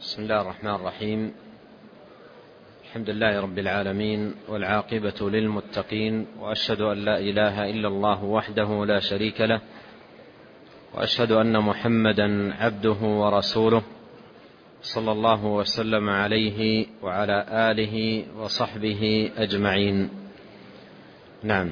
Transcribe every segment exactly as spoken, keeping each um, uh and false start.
بسم الله الرحمن الرحيم. الحمد لله رب العالمين، والعاقبة للمتقين، وأشهد أن لا إله إلا الله وحده لا شريك له، وأشهد أن محمدا عبده ورسوله، صلى الله وسلم عليه وعلى آله وصحبه أجمعين. نعم.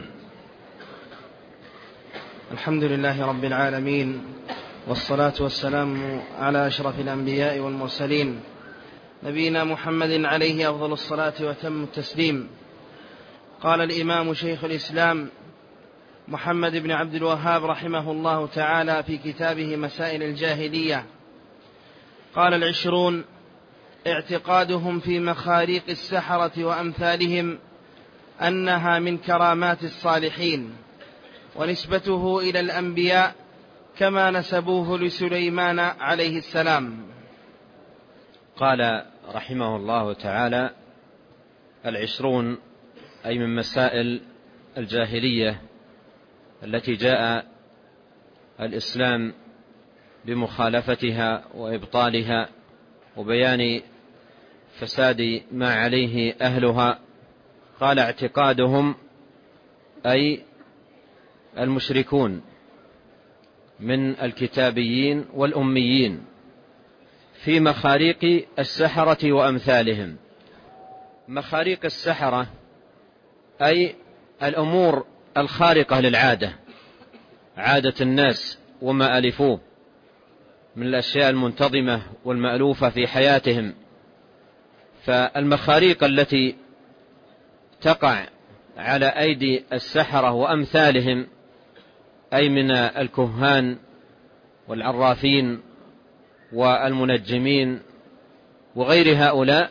الحمد لله رب العالمين، والصلاة والسلام على أشرف الأنبياء والمرسلين، نبينا محمد عليه أفضل الصلاة وتم التسليم. قال الإمام شيخ الإسلام محمد بن عبد الوهاب رحمه الله تعالى في كتابه مسائل الجاهلية، قال العشرون: اعتقادهم في مخاريق السحرة وأمثالهم أنها من كرامات الصالحين، ونسبته إلى الأنبياء كما نسبوه لسليمان عليه السلام. قال رحمه الله تعالى: العشرون أي من مسائل الجاهلية التي جاء الإسلام بمخالفتها وإبطالها وبيان فساد ما عليه أهلها. قال: اعتقادهم أي المشركون من الكتابيين والأميين في مخاريق السحرة وأمثالهم. مخاريق السحرة أي الأمور الخارقة للعادة، عادة الناس وما ألفوه من الأشياء المنتظمة والمألوفة في حياتهم. فالمخاريق التي تقع على أيدي السحرة وأمثالهم أي من الكهان والعرافين والمنجمين وغير هؤلاء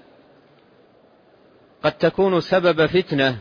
قد تكون سبب فتنة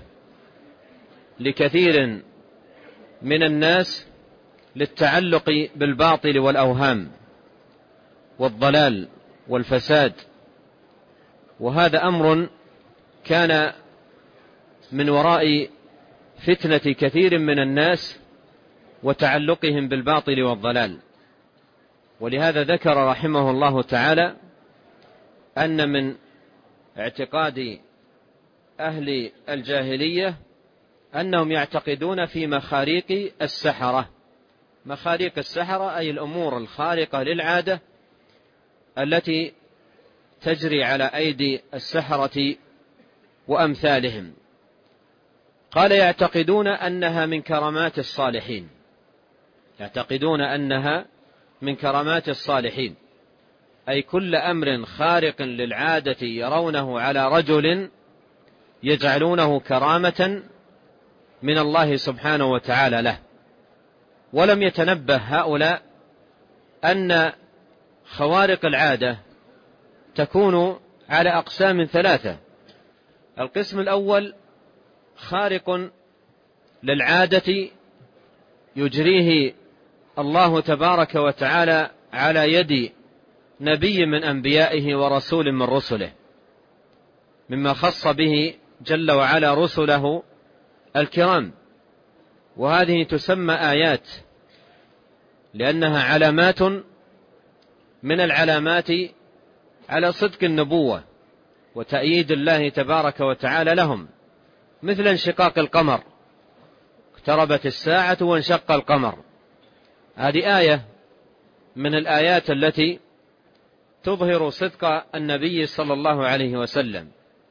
لكثير من الناس للتعلق بالباطل والأوهام والضلال والفساد، وهذا أمر كان من وراء فتنة كثير من الناس وتعلقهم بالباطل والضلال. ولهذا ذكر رحمه الله تعالى أن من اعتقاد أهل الجاهلية أنهم يعتقدون في مخاريق السحرة. مخاريق السحرة أي الأمور الخارقة للعادة التي تجري على أيدي السحرة وأمثالهم. قال: يعتقدون أنها من كرامات الصالحين. يعتقدون أنها من كرامات الصالحين أي كل أمر خارق للعادة يرونه على رجل يجعلونه كرامة من الله سبحانه وتعالى له. ولم يتنبه هؤلاء أن خوارق العادة تكون على أقسام ثلاثة. القسم الأول خارق للعادة يجريه الله تبارك وتعالى على يد نبي من أنبيائه ورسول من رسله، مما خص به جل وعلا رسله الكرام، وهذه تسمى آيات لأنها علامات من العلامات على صدق النبوة وتأييد الله تبارك وتعالى لهم، مثل انشقاق القمر، اقتربت الساعة وانشق القمر. هذه آية من الآيات التي تظهر صدق النبي صلى الله عليه وسلم،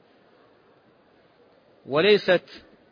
وليست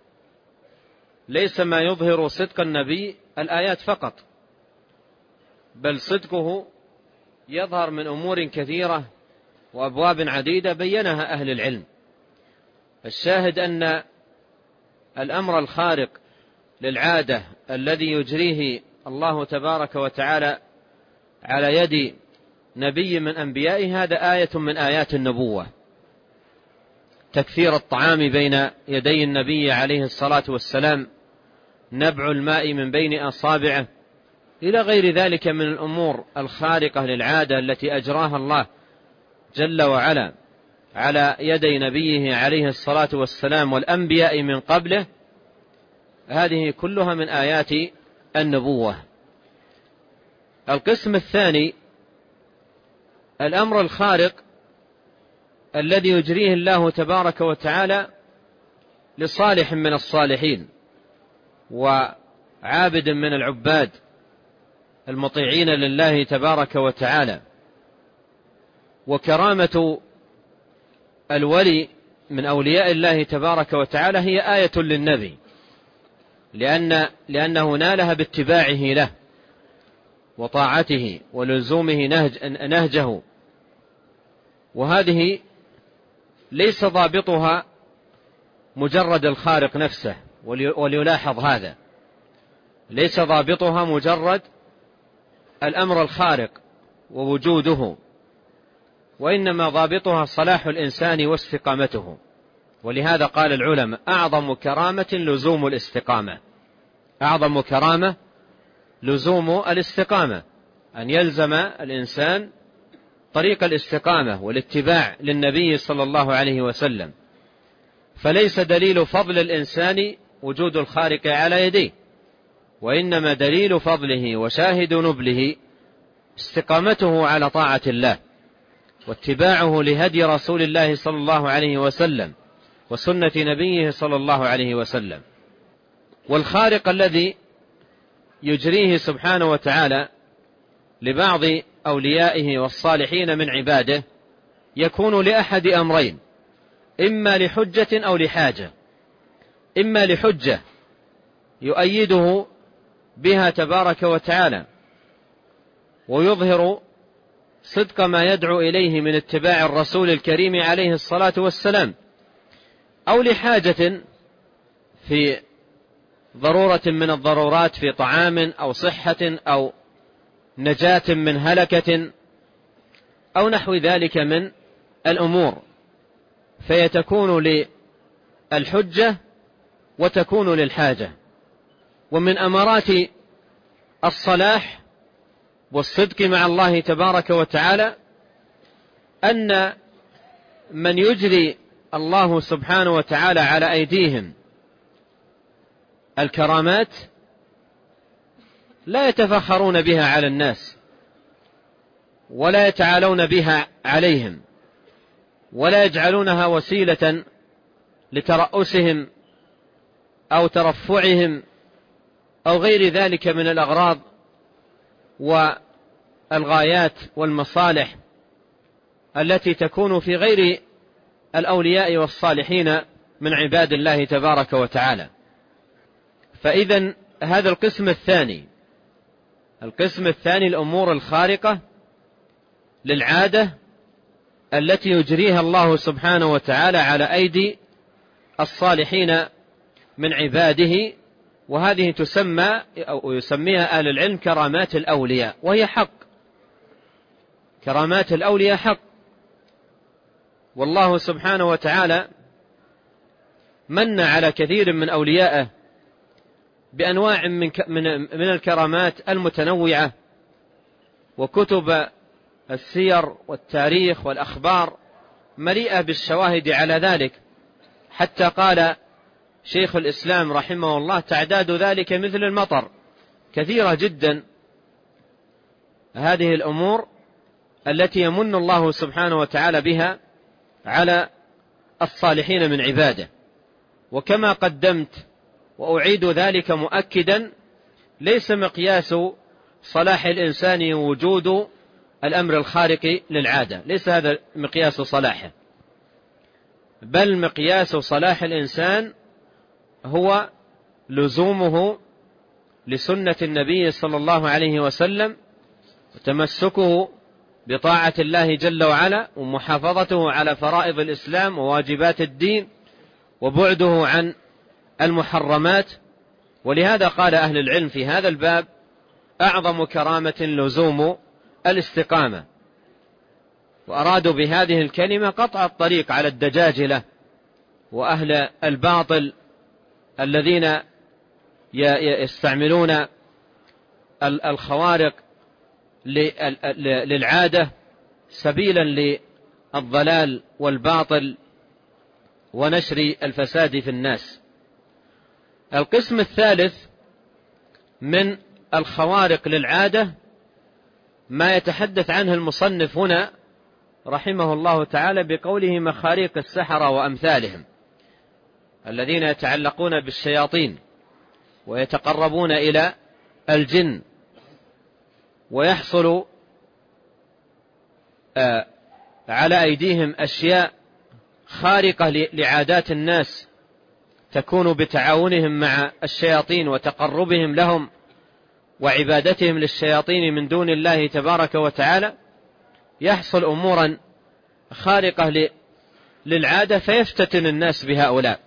ليس ما يظهر صدق النبي الآيات فقط، بل صدقه يظهر من أمور كثيرة وأبواب عديدة بينها أهل العلم. الشاهد أن الأمر الخارق للعادة الذي يجريه الله تبارك وتعالى على يد نبي من أنبيائه هذا آية من آيات النبوة. تكثير الطعام بين يدي النبي عليه الصلاة والسلام، نبع الماء من بين أصابعه، إلى غير ذلك من الأمور الخارقة للعادة التي أجراها الله جل وعلا على يدي نبيه عليه الصلاة والسلام والأنبياء من قبله. هذه كلها من آيات النبوة. القسم الثاني الأمر الخارق الذي يجريه الله تبارك وتعالى لصالح من الصالحين وعابد من العباد المطيعين لله تبارك وتعالى. وكرامة الولي من أولياء الله تبارك وتعالى هي آية للنبي، لأن لأنه نالها باتباعه له وطاعته ولزومه نهج نهجه. وهذه ليس ضابطها مجرد الخارق نفسه، وليلاحظ هذا، ليس ضابطها مجرد الأمر الخارق ووجوده، وإنما ضابطها صلاح الإنسان واستقامته. ولهذا قال العلماء: أعظم كرامة لزوم الاستقامة. أعظم كرامة لزوم الاستقامة، أن يلزم الإنسان طريق الاستقامة والاتباع للنبي صلى الله عليه وسلم. فليس دليل فضل الإنسان وجود الخارق على يديه، وإنما دليل فضله وشاهد نبله استقامته على طاعة الله واتباعه لهدي رسول الله صلى الله عليه وسلم وسنة نبيه صلى الله عليه وسلم. والخارق الذي يجريه سبحانه وتعالى لبعض أوليائه والصالحين من عباده يكون لأحد أمرين: إما لحجة أو لحاجة. إما لحجة يؤيده بها تبارك وتعالى ويظهر صدق ما يدعو إليه من اتباع الرسول الكريم عليه الصلاة والسلام، أو لحاجة في ضرورة من الضرورات في طعام أو صحة أو نجاة من هلكة أو نحو ذلك من الأمور، فيتكون للحجة وتكون للحاجة. ومن أمارات الصلاح والصدق مع الله تبارك وتعالى أن من يجري الله سبحانه وتعالى على أيديهم الكرامات لا يتفخرون بها على الناس ولا يتعالون بها عليهم ولا يجعلونها وسيلة لترأسهم أو ترفعهم أو غير ذلك من الأغراض والغايات والمصالح التي تكون في غير الأولياء والصالحين من عباد الله تبارك وتعالى. فإذن هذا القسم الثاني القسم الثاني الأمور الخارقة للعادة التي يجريها الله سبحانه وتعالى على أيدي الصالحين من عباده، وهذه تسمى أو يسميها أهل العلم كرامات الأولياء، وهي حق. كرامات الأولياء حق، والله سبحانه وتعالى من على كثير من أوليائه بأنواع من من الكرامات المتنوعة، وكتب السير والتاريخ والأخبار مليئة بالشواهد على ذلك، حتى قال شيخ الإسلام رحمه الله: تعداد ذلك مثل المطر، كثيرة جدا هذه الأمور التي يمن الله سبحانه وتعالى بها على الصالحين من عباده. وكما قدمت وأعيد ذلك مؤكدا، ليس مقياس صلاح الإنسان وجود الأمر الخارق للعادة، ليس هذا مقياس صلاحه، بل مقياس صلاح الإنسان هو لزومه لسنة النبي صلى الله عليه وسلم وتمسكه بطاعة الله جل وعلا ومحافظته على فرائض الإسلام وواجبات الدين وبعده عن المحرمات. ولهذا قال أهل العلم في هذا الباب: أعظم كرامة لزوم الاستقامة. وأرادوا بهذه الكلمة قطع الطريق على الدجاجلة وأهل الباطل الذين يستعملون الخوارق للعادة سبيلا للضلال والباطل ونشر الفساد في الناس. القسم الثالث من الخوارق للعادة ما يتحدث عنه المصنف هنا رحمه الله تعالى بقوله مخاريق السحرة وأمثالهم الذين يتعلقون بالشياطين ويتقربون إلى الجن، ويحصل على أيديهم أشياء خارقة لعادات الناس تكون بتعاونهم مع الشياطين وتقربهم لهم وعبادتهم للشياطين من دون الله تبارك وتعالى. يحصل أمورا خارقة للعادة فيفتتن الناس بهؤلاء،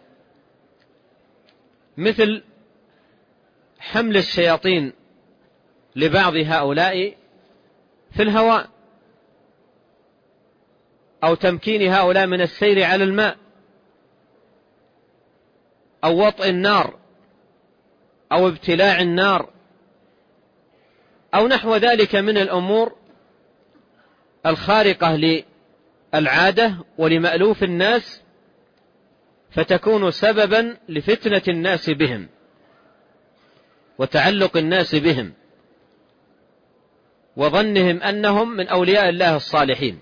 مثل حمل الشياطين لبعض هؤلاء في الهواء، أو تمكين هؤلاء من السير على الماء، أو وطء النار، أو ابتلاع النار، أو نحو ذلك من الأمور الخارقة للعادة ولمألوف الناس، فتكون سببا لفتنة الناس بهم وتعلق الناس بهم وظنهم أنهم من أولياء الله الصالحين،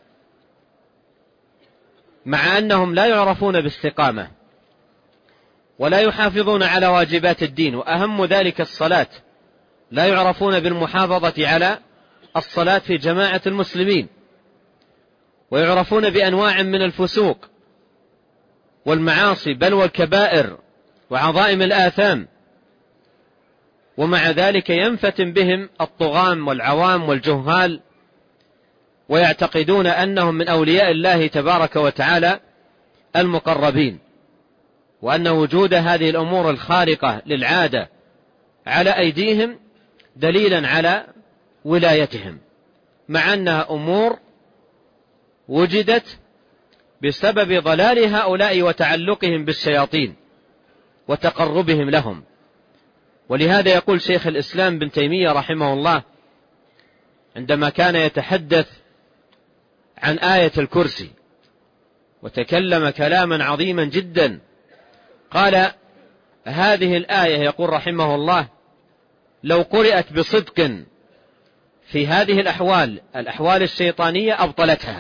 مع أنهم لا يعرفون باستقامة ولا يحافظون على واجبات الدين، وأهم ذلك الصلاة، لا يعرفون بالمحافظة على الصلاة في جماعة المسلمين، ويعرفون بأنواع من الفسوق والمعاصي بل والكبائر وعظائم الآثام، ومع ذلك ينفتن بهم الطغام والعوام والجهال، ويعتقدون أنهم من أولياء الله تبارك وتعالى المقربين، وأن وجود هذه الأمور الخارقة للعادة على أيديهم دليلا على ولايتهم، مع أنها أمور وجدت بسبب ضلال هؤلاء وتعلقهم بالشياطين وتقربهم لهم. ولهذا يقول شيخ الإسلام ابن تيمية رحمه الله عندما كان يتحدث عن آية الكرسي وتكلم كلاما عظيما جدا، قال هذه الآية يقول رحمه الله لو قرأت بصدق في هذه الأحوال الأحوال الشيطانية أبطلتها.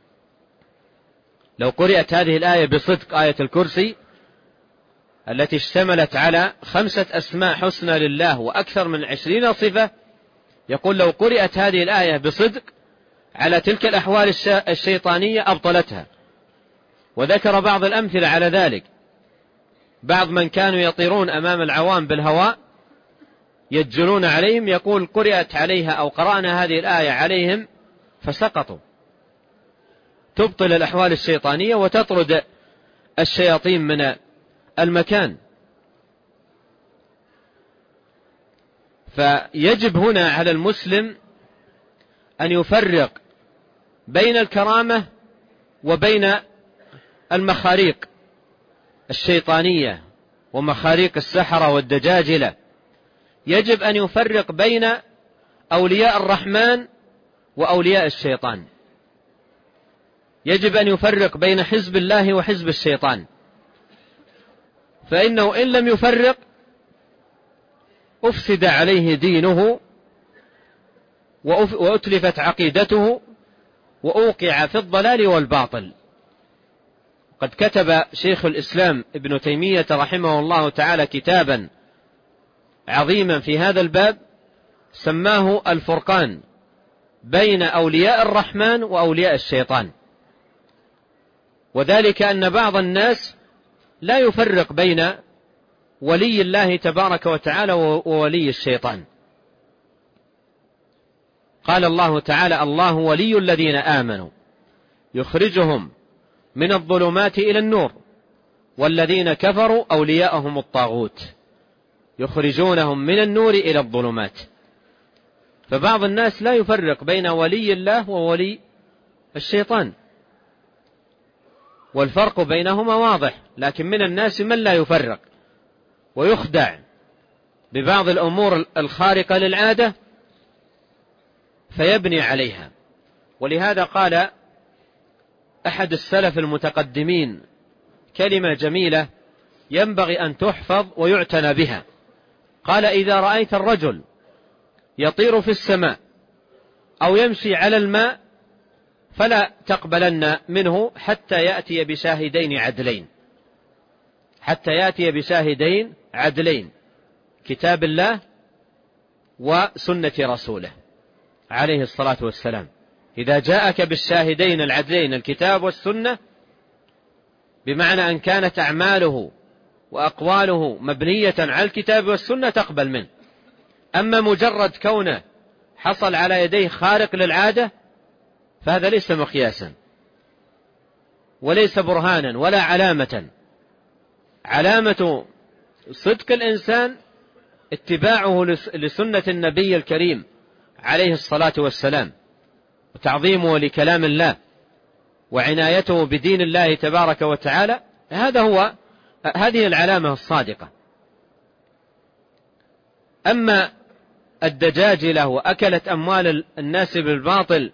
لو قرأت هذه الآية بصدق، آية الكرسي التي اشتملت على خمسة أسماء حسنى لله وأكثر من عشرين صفة، يقول لو قرأت هذه الآية بصدق على تلك الأحوال الشيطانية أبطلتها. وذكر بعض الأمثلة على ذلك، بعض من كانوا يطيرون أمام العوام بالهواء يجرون عليهم، يقول قرأت عليها أو قرأنا هذه الآية عليهم فسقطوا، تبطل الأحوال الشيطانية وتطرد الشياطين من المكان. فيجب هنا على المسلم أن يفرق بين الكرامة وبين المخاريق الشيطانية ومخاريق السحرة والدجاجلة. يجب أن يفرق بين أولياء الرحمن وأولياء الشيطان، يجب أن يفرق بين حزب الله وحزب الشيطان، فإنه إن لم يفرق أفسد عليه دينه وأتلفت عقيدته وأوقع في الضلال والباطل. قد كتب شيخ الإسلام ابن تيمية رحمه الله تعالى كتابا عظيما في هذا الباب سماه الفرقان بين أولياء الرحمن وأولياء الشيطان، وذلك أن بعض الناس لا يفرق بين ولي الله تبارك وتعالى وولي الشيطان. قال الله تعالى الله ولي الذين آمنوا يخرجهم من الظلمات إلى النور والذين كفروا أولياءهم الطاغوت يخرجونهم من النور إلى الظلمات. فبعض الناس لا يفرق بين ولي الله وولي الشيطان، والفرق بينهما واضح، لكن من الناس من لا يفرق ويخدع ببعض الأمور الخارقة للعادة فيبني عليها. ولهذا قال أحد السلف المتقدمين كلمة جميلة ينبغي أن تحفظ ويعتنى بها، قال إذا رأيت الرجل يطير في السماء أو يمشي على الماء فلا تقبلن منه حتى يأتي بشاهدين عدلين، حتى يأتي بشاهدين عدلين، كتاب الله وسنة رسوله عليه الصلاة والسلام. إذا جاءك بالشاهدين العدلين الكتاب والسنة، بمعنى أن كانت أعماله وأقواله مبنية على الكتاب والسنة تقبل منه. أما مجرد كونه حصل على يديه خارق للعادة فهذا ليس مقياسا وليس برهانا ولا علامة. علامة صدق الإنسان اتباعه لسنة النبي الكريم عليه الصلاة والسلام، وتعظيمه لكلام الله، وعنايته بدين الله تبارك وتعالى. هذا هو هذه العلامة الصادقة. أما الدجاجلة وأكلت أموال الناس بالباطل،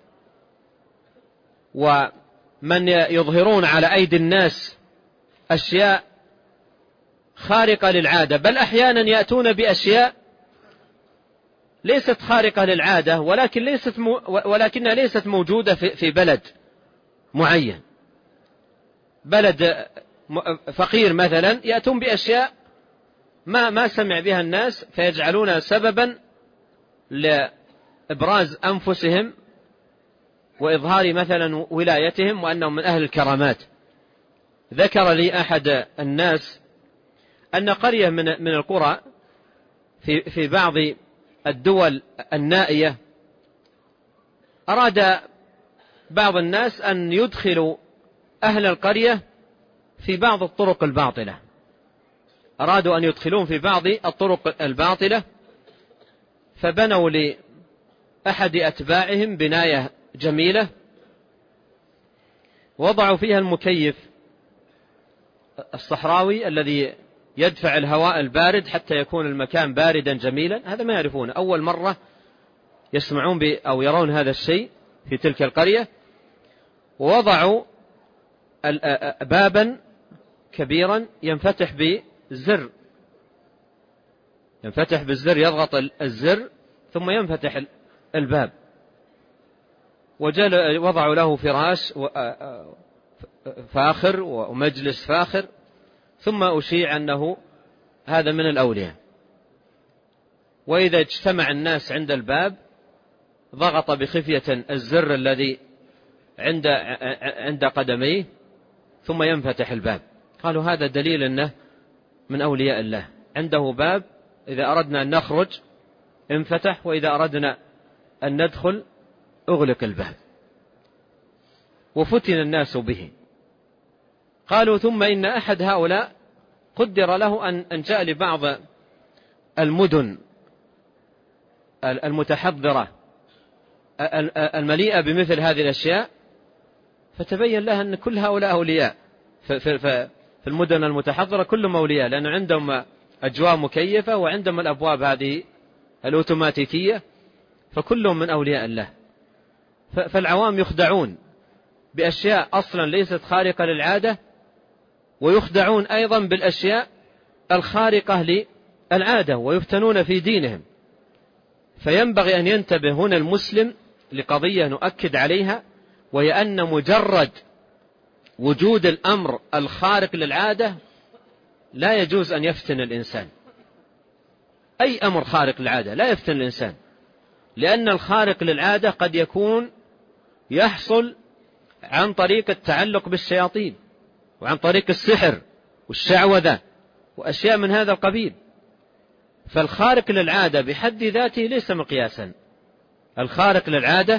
ومن يظهرون على أيدي الناس أشياء خارقة للعادة، بل أحيانا يأتون بأشياء ليست خارقة للعادة ولكن ليست مو ولكنها ليست موجودة في في بلد معين، بلد فقير مثلا، يأتون بأشياء ما ما سمع بها الناس فيجعلونها سببا لإبراز أنفسهم وإظهار مثلا ولايتهم وأنهم من أهل الكرامات. ذكر لي أحد الناس أن قرية من من القرى في في بعض الدول النائية أراد بعض الناس أن يدخلوا أهل القرية في بعض الطرق الباطلة، أرادوا أن يدخلون في بعض الطرق الباطلة، فبنوا لأحد أتباعهم بناية جميلة، وضعوا فيها المكيف الصحراوي الذي يدفع الهواء البارد حتى يكون المكان باردا جميلا. هذا ما يعرفونه، أول مرة يسمعون أو يرون هذا الشيء في تلك القرية. ووضعوا بابا كبيرا ينفتح بالزر، ينفتح بالزر، يضغط الزر ثم ينفتح الباب. وجل وضعوا له فراش فاخر ومجلس فاخر، ثم أشيع أنه هذا من الأولياء. وإذا اجتمع الناس عند الباب ضغط بخفية الزر الذي عند عند قدميه ثم ينفتح الباب. قالوا هذا دليل أنه من أولياء الله، عنده باب إذا أردنا أن نخرج انفتح، وإذا أردنا أن ندخل أغلق الباب. وفتن الناس به. قالوا ثم إن أحد هؤلاء قدر له أن جاء لبعض المدن المتحضرة المليئة بمثل هذه الأشياء، فتبين له أن كل هؤلاء أولياء في المدن المتحضرة، كلهم أولياء، لأن عندهم أجواء مكيفة وعندهم الأبواب هذه الأوتوماتيكية، فكلهم من أولياء الله. فالعوام يخدعون بأشياء أصلا ليست خارقة للعادة، ويخدعون أيضا بالأشياء الخارقة للعادة، ويفتنون في دينهم. فينبغي أن ينتبه هنا المسلم لقضية نؤكد عليها، وهي أن مجرد وجود الأمر الخارق للعادة لا يجوز أن يفتن الإنسان. أي أمر خارق للعادة لا يفتن الإنسان، لأن الخارق للعادة قد يكون يحصل عن طريق التعلق بالشياطين، وعن طريق السحر والشعوذة وأشياء من هذا القبيل. فالخارق للعادة بحد ذاته ليس مقياسا، الخارق للعادة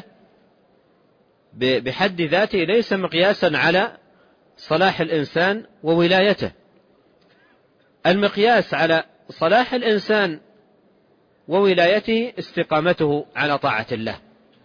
بحد ذاته ليس مقياسا على صلاح الإنسان وولايته. المقياس على صلاح الإنسان وولايته استقامته على طاعة الله.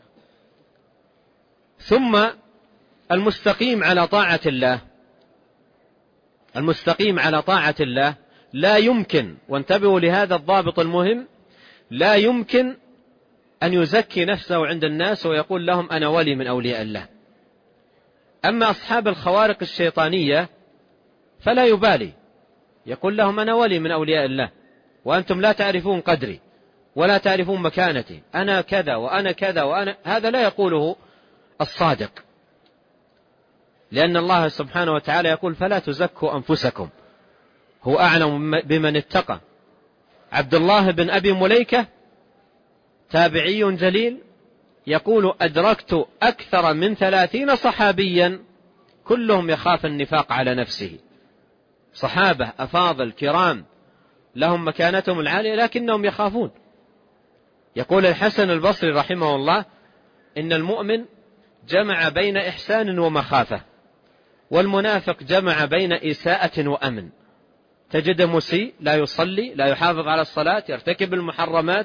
ثم المستقيم على طاعة الله، المستقيم على طاعة الله لا يمكن، وانتبهوا لهذا الضابط المهم، لا يمكن أن يزكي نفسه عند الناس ويقول لهم أنا ولي من أولياء الله. أما أصحاب الخوارق الشيطانية فلا يبالي، يقول لهم أنا ولي من أولياء الله، وأنتم لا تعرفون قدري ولا تعرفون مكانتي، أنا كذا وأنا كذا وأنا. هذا لا يقوله الصادق، لأن الله سبحانه وتعالى يقول فلا تزكوا أنفسكم هو أعلم بمن اتقى. عبد الله بن أبي مليكة تابعي جليل يقول أدركت أكثر من ثلاثين صحابيا كلهم يخاف النفاق على نفسه، صحابة أفاضل كرام لهم مكانتهم العالية لكنهم يخافون. يقول الحسن البصري رحمه الله إن المؤمن جمع بين إحسان ومخافة، والمنافق جمع بين إساءة وأمن. تجد مسيء لا يصلي لا يحافظ على الصلاة يرتكب المحرمات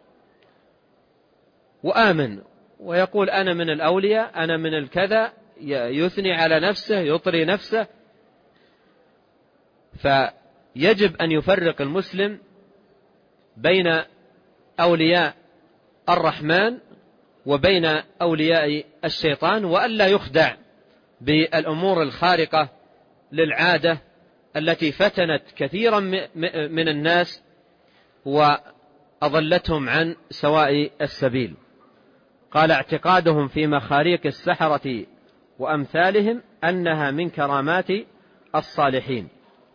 وآمن ويقول أنا من الأولياء أنا من الكذا، يثني على نفسه يطري نفسه. فيجب أن يفرق المسلم بين أولياء الرحمن وبين أولياء الشيطان، وألا يخدع بالأمور الخارقة للعادة التي فتنت كثيرا من الناس وأضلتهم عن سواء السبيل. قال اعتقادهم في مخاريق السحرة وأمثالهم أنها من كرامات الصالحين،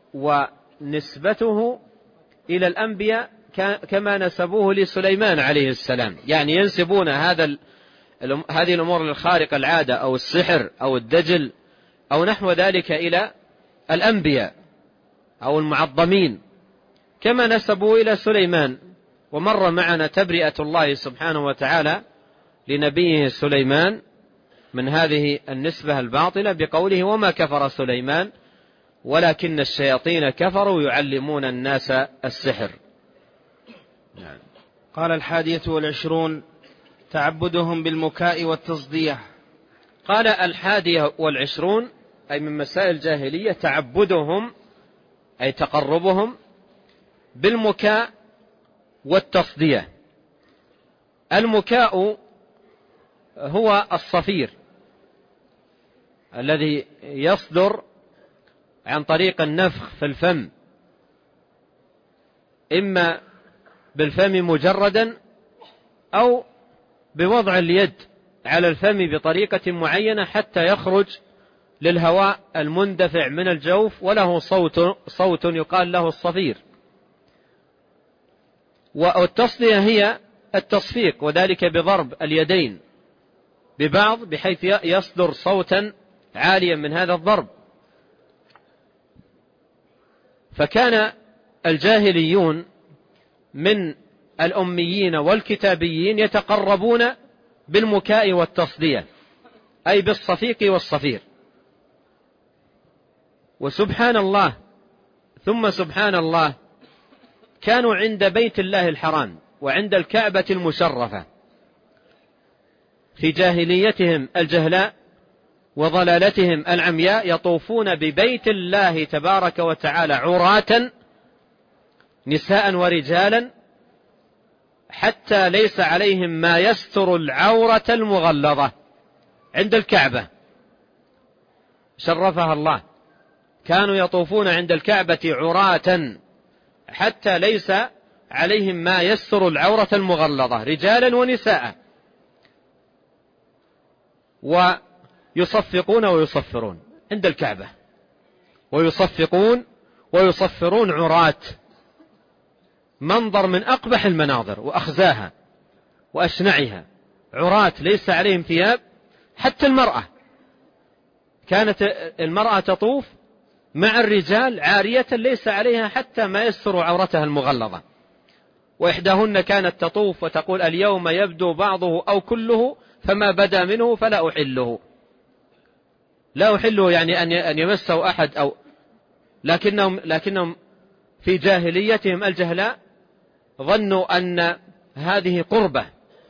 ونسبته إلى الأنبياء كما نسبوه لسليمان عليه السلام، يعني ينسبون هذا هذه الأمور الخارقة العادة أو السحر أو الدجل أو نحو ذلك إلى الأنبياء أو المعظمين كما نسبوا إلى سليمان. ومر معنا تبرئة الله سبحانه وتعالى لنبيه سليمان من هذه النسبة الباطلة بقوله وما كفر سليمان ولكن الشياطين كفروا يعلمون الناس السحر. يعني قال الحادية والعشرون تعبدهم بالمكاء والتصدية. قال الحادية والعشرون أي من مسائل الجاهلية تعبدهم أي تقربهم بالمكاء والتصدية. المكاء هو الصفير الذي يصدر عن طريق النفخ في الفم، إما بالفم مجردا أو بوضع اليد على الفم بطريقة معينة حتى يخرج للهواء المندفع من الجوف وله صوت, صوت يقال له الصفير. والتصدية هي التصفيق، وذلك بضرب اليدين ببعض بحيث يصدر صوتا عاليا من هذا الضرب. فكان الجاهليون من الأميين والكتابيين يتقربون بالمكاء والتصدية أي بالصفيق والصفير. وسبحان الله ثم سبحان الله كانوا عند بيت الله الحرام وعند الكعبة المشرفة في جاهليتهم الجهلاء وضلالتهم العمياء يطوفون ببيت الله تبارك وتعالى عراة نساء ورجالا حتى ليس عليهم ما يستر العورة المغلظة عند الكعبة شرفها الله. كانوا يطوفون عند الكعبة عراة حتى ليس عليهم ما يستر العورة المغلظة رجالا ونساء، ويصفقون ويصفرون عند الكعبة، ويصفقون ويصفرون عراة، منظر من أقبح المناظر وأخزاها وأشنعها، عراة ليس عليهم ثياب. حتى المرأة كانت المرأة تطوف مع الرجال عارية ليس عليها حتى ما يستر عورتها المغلظة. وإحداهن كانت تطوف وتقول اليوم يبدو بعضه أو كله فما بدا منه فلا أحله. لا أحله يعني أن يمسه أحد أو لكنهم, لكنهم في جاهليتهم الجهلاء ظنوا أن هذه قربة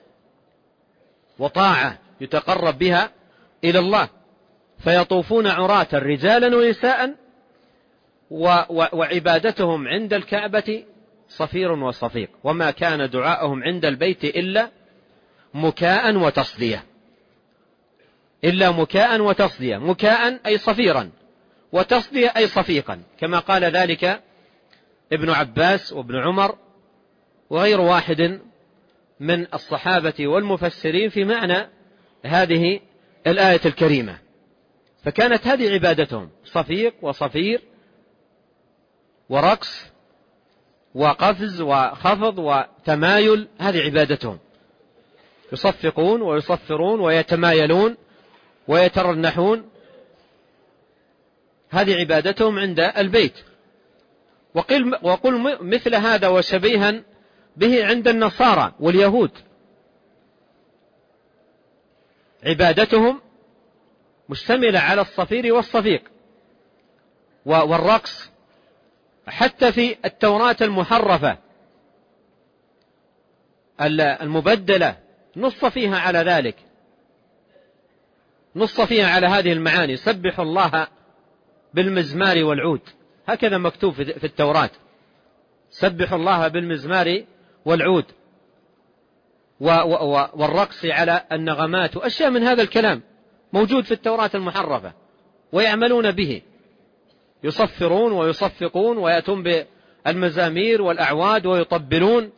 وطاعة يتقرب بها إلى الله، فيطوفون عراة رجالا ونساء، وعبادتهم عند الكعبة صفير وصفيق، وما كان دعاءهم عند البيت إلا مكاء وتصدية، إلا مكاء وتصدية. مكاء أي صفيرا، وتصدية أي صفيقا، كما قال ذلك ابن عباس وابن عمر وغير واحد من الصحابة والمفسرين في معنى هذه الآية الكريمة. فكانت هذه عبادتهم، صفيق وصفير ورقص وقفز وخفض وتمايل، هذه عبادتهم. يصفقون ويصفرون ويتمايلون ويترنحون، هذه عبادتهم عند البيت. وقل, وقل مثل هذا وشبيها به عند النصارى واليهود، عبادتهم مشتملة على الصفير والصفيق والرقص. حتى في التوراة المحرفة المبدلة نص فيها على ذلك، نص فيها على هذه المعاني: سبحوا الله بالمزمار والعود، هكذا مكتوب في التوراة، سبحوا الله بالمزمار والعود والرقص على النغمات وأشياء من هذا الكلام موجود في التوراة المحرفة، ويعملون به، يصفرون ويصفقون ويأتون بالمزامير والأعواد ويطبلون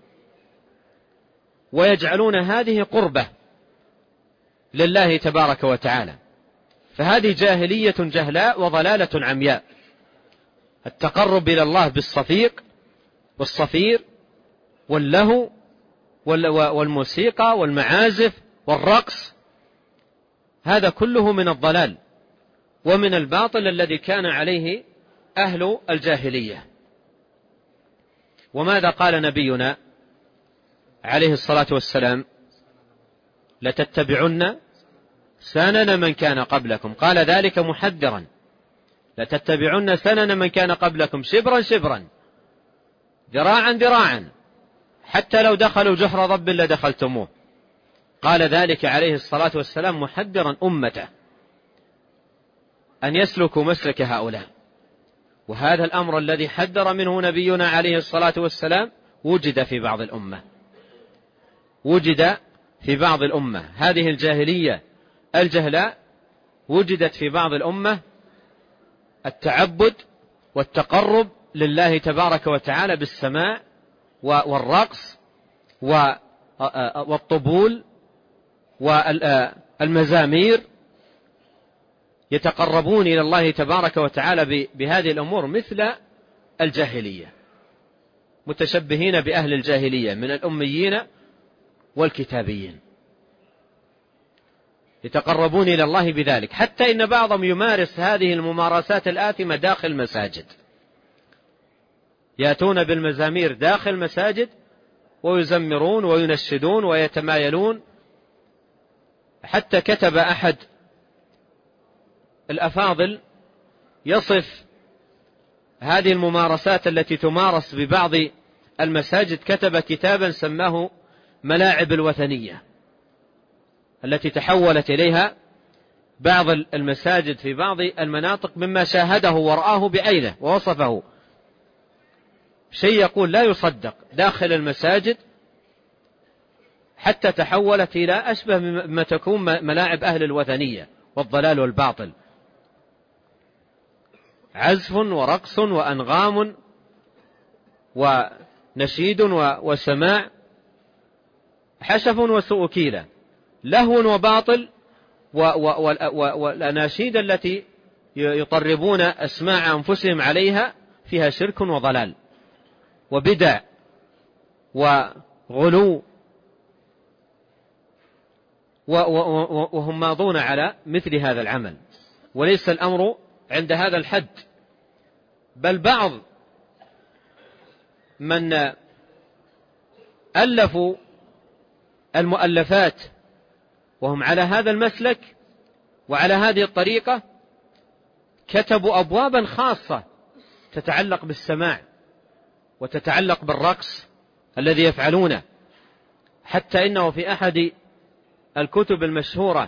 ويجعلون هذه قربة لله تبارك وتعالى. فهذه جاهلية جهلاء وضلالة عمياء، التقرب إلى الله بالصفيق والصفير واللهو والموسيقى والمعازف والرقص، هذا كله من الضلال ومن الباطل الذي كان عليه أهل الجاهلية. وماذا قال نبينا عليه الصلاة والسلام؟ لتتبعن سنن من كان قبلكم، قال ذلك محذرا: لتتبعن سنن من كان قبلكم شبرا شبرا ذراعا ذراعا حتى لو دخلوا جحر ضب لدخلتموه. قال ذلك عليه الصلاة والسلام محذرا أمته أن يسلكوا مسلك هؤلاء. وهذا الأمر الذي حذر منه نبينا عليه الصلاة والسلام وجد في بعض الأمة، وجد في بعض الأمة. هذه الجاهلية الجهلاء وجدت في بعض الأمة، التعبد والتقرب لله تبارك وتعالى بالسماع والرقص والطبول والمزامير، يتقربون إلى الله تبارك وتعالى بهذه الأمور مثل الجاهلية، متشبهين بأهل الجاهلية من الأميين والكتابيين، يتقربون إلى الله بذلك، حتى إن بعضهم يمارس هذه الممارسات الآثمة داخل المساجد، يأتون بالمزامير داخل المساجد ويزمرون وينشدون ويتمايلون. حتى كتب أحد الأفاضل يصف هذه الممارسات التي تمارس ببعض المساجد، كتب كتابا سماه ملاعب الوثنية، التي تحولت إليها بعض المساجد في بعض المناطق مما شاهده ورآه بعينه ووصفه، شيء يقول لا يصدق داخل المساجد، حتى تحولت إلى أشبه مما تكون ملاعب أهل الوثنية والضلال والباطل، عزف ورقص وأنغام ونشيد وسماع، حشف وسوء كيلة، لهو وباطل، والأناشيد التي يطربون أسماع أنفسهم عليها فيها شرك وضلال وبدع وغلو، وهم ماضون على مثل هذا العمل. وليس الأمر عند هذا الحد، بل بعض من ألفوا المؤلفات وهم على هذا المسلك وعلى هذه الطريقة كتبوا أبوابا خاصة تتعلق بالسماع وتتعلق بالرقص الذي يفعلونه، حتى إنه في أحد الكتب المشهورة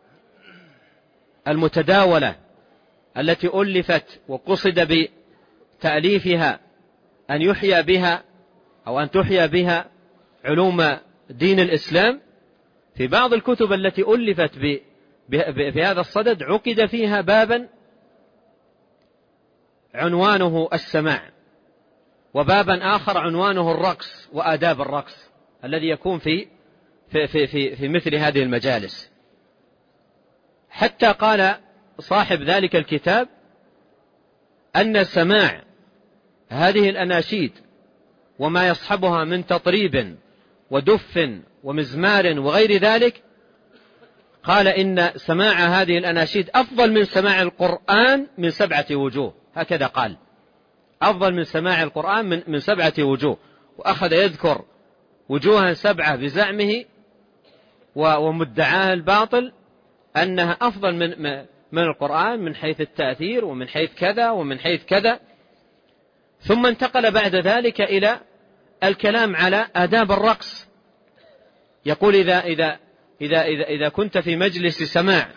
المتداولة التي ألفت وقصد بتأليفها أن يحيى بها أو أن تحيى بها علوم دين الإسلام، في بعض الكتب التي ألفت في هذا الصدد عقد فيها بابا عنوانه السماع، وبابا آخر عنوانه الرقص وآداب الرقص الذي يكون في في في في, في مثل هذه المجالس. حتى قال صاحب ذلك الكتاب أن سماع هذه الأناشيد وما يصحبها من تطريب ودف ومزمار وغير ذلك، قال إن سماع هذه الأناشيد أفضل من سماع القرآن من سبعة وجوه. هكذا قال، أفضل من سماع القرآن من, من سبعة وجوه، وأخذ يذكر وجوها سبعة بزعمه ومدعاه الباطل أنها أفضل من, من القرآن من حيث التأثير ومن حيث كذا ومن حيث كذا. ثم انتقل بعد ذلك إلى الكلام على آداب الرقص. يقول إذا, إذا, إذا, إذا, إذا كنت في مجلس سماع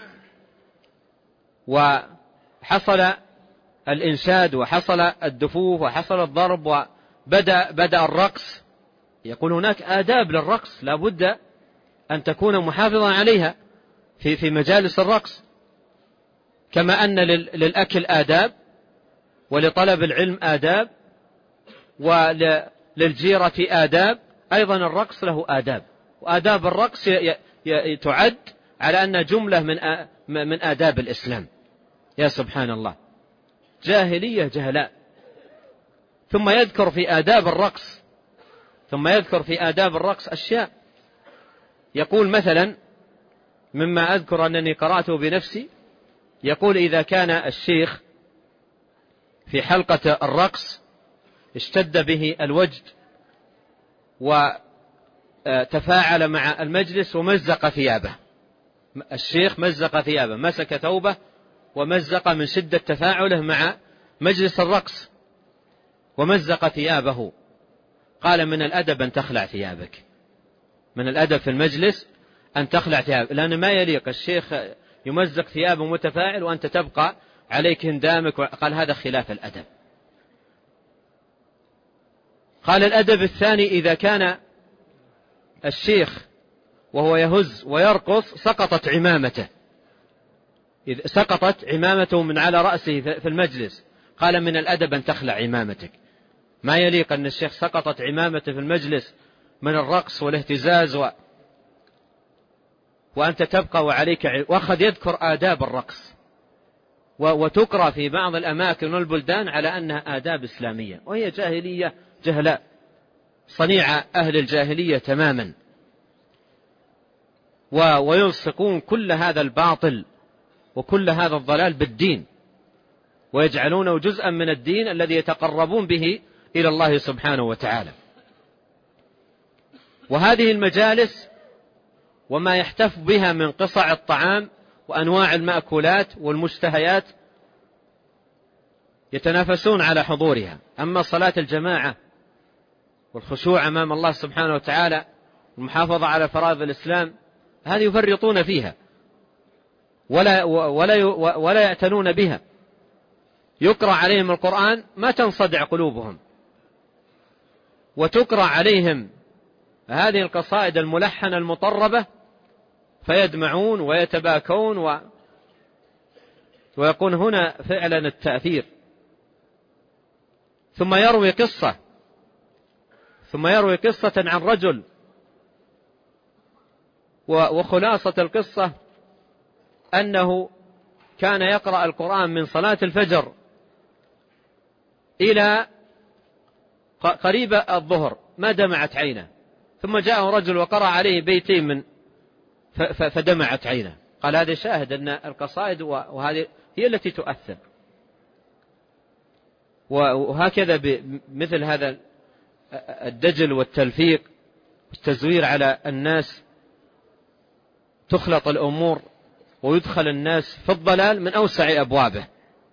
وحصل الإنشاد وحصل الدفوف وحصل الضرب وبدأ بدأ الرقص، يقول هناك آداب للرقص لا بد أن تكون محافظا عليها في في مجالس الرقص، كما أن للأكل آداب ولطلب العلم آداب وللجيرة آداب، أيضا الرقص له آداب، وآداب الرقص تعد على أن جملة من من آداب الإسلام. يا سبحان الله، جاهلية جهلاء. ثم يذكر في آداب الرقص ثم يذكر في آداب الرقص أشياء. يقول مثلا مما أذكر أنني قرأته بنفسي، يقول إذا كان الشيخ في حلقة الرقص اشتد به الوجد وتفاعل مع المجلس ومزق ثيابه، الشيخ مزق ثيابه، مسك ثوبه ومزق من شدة تفاعله مع مجلس الرقص ومزق ثيابه، قال من الأدب أن تخلع ثيابك، من الأدب في المجلس أن تخلع ثيابك، لأن ما يليق الشيخ يمزق ثيابه متفاعل وأنت تبقى عليك هندامك. قال هذا خلاف الأدب. قال الأدب الثاني إذا كان الشيخ وهو يهز ويرقص سقطت عمامته، إذا سقطت عمامته من على رأسه في المجلس، قال من الأدب أن تخلع عمامتك، ما يليق أن الشيخ سقطت عمامته في المجلس من الرقص والاهتزاز و... وأنت تبقى وعليك. وأخذ يذكر آداب الرقص و... وتقرأ في بعض الأماكن والبلدان على أنها آداب إسلامية، وهي جاهلية جهلاء، صنيع أهل الجاهلية تماما، و... ويلصقون كل هذا الباطل وكل هذا الضلال بالدين، ويجعلونه جزءا من الدين الذي يتقربون به إلى الله سبحانه وتعالى. وهذه المجالس وما يحتف بها من قصع الطعام وأنواع المأكولات والمشتهيات يتنافسون على حضورها، أما صلاة الجماعة والخشوع أمام الله سبحانه وتعالى والمحافظة على فرائض الإسلام هذه يفرطون فيها ولا, ولا, ولا يأتنون بها. يقرأ عليهم القرآن ما تنصدع قلوبهم، وتقرأ عليهم هذه القصائد الملحنة المطربة فيدمعون ويتباكون و... ويكون هنا فعلا التأثير. ثم يروي قصة ثم يروي قصة عن رجل، وخلاصة القصة أنه كان يقرأ القرآن من صلاة الفجر إلى قريب الظهر ما دمعت عينه، ثم جاءه رجل وقرأ عليه بيتين من فدمعت عينه. قال هذا شاهد أن القصائد وهذه هي التي تؤثر. وهكذا بمثل هذا الدجل والتلفيق والتزوير على الناس تخلط الأمور ويدخل الناس في الضلال من أوسع أبوابه.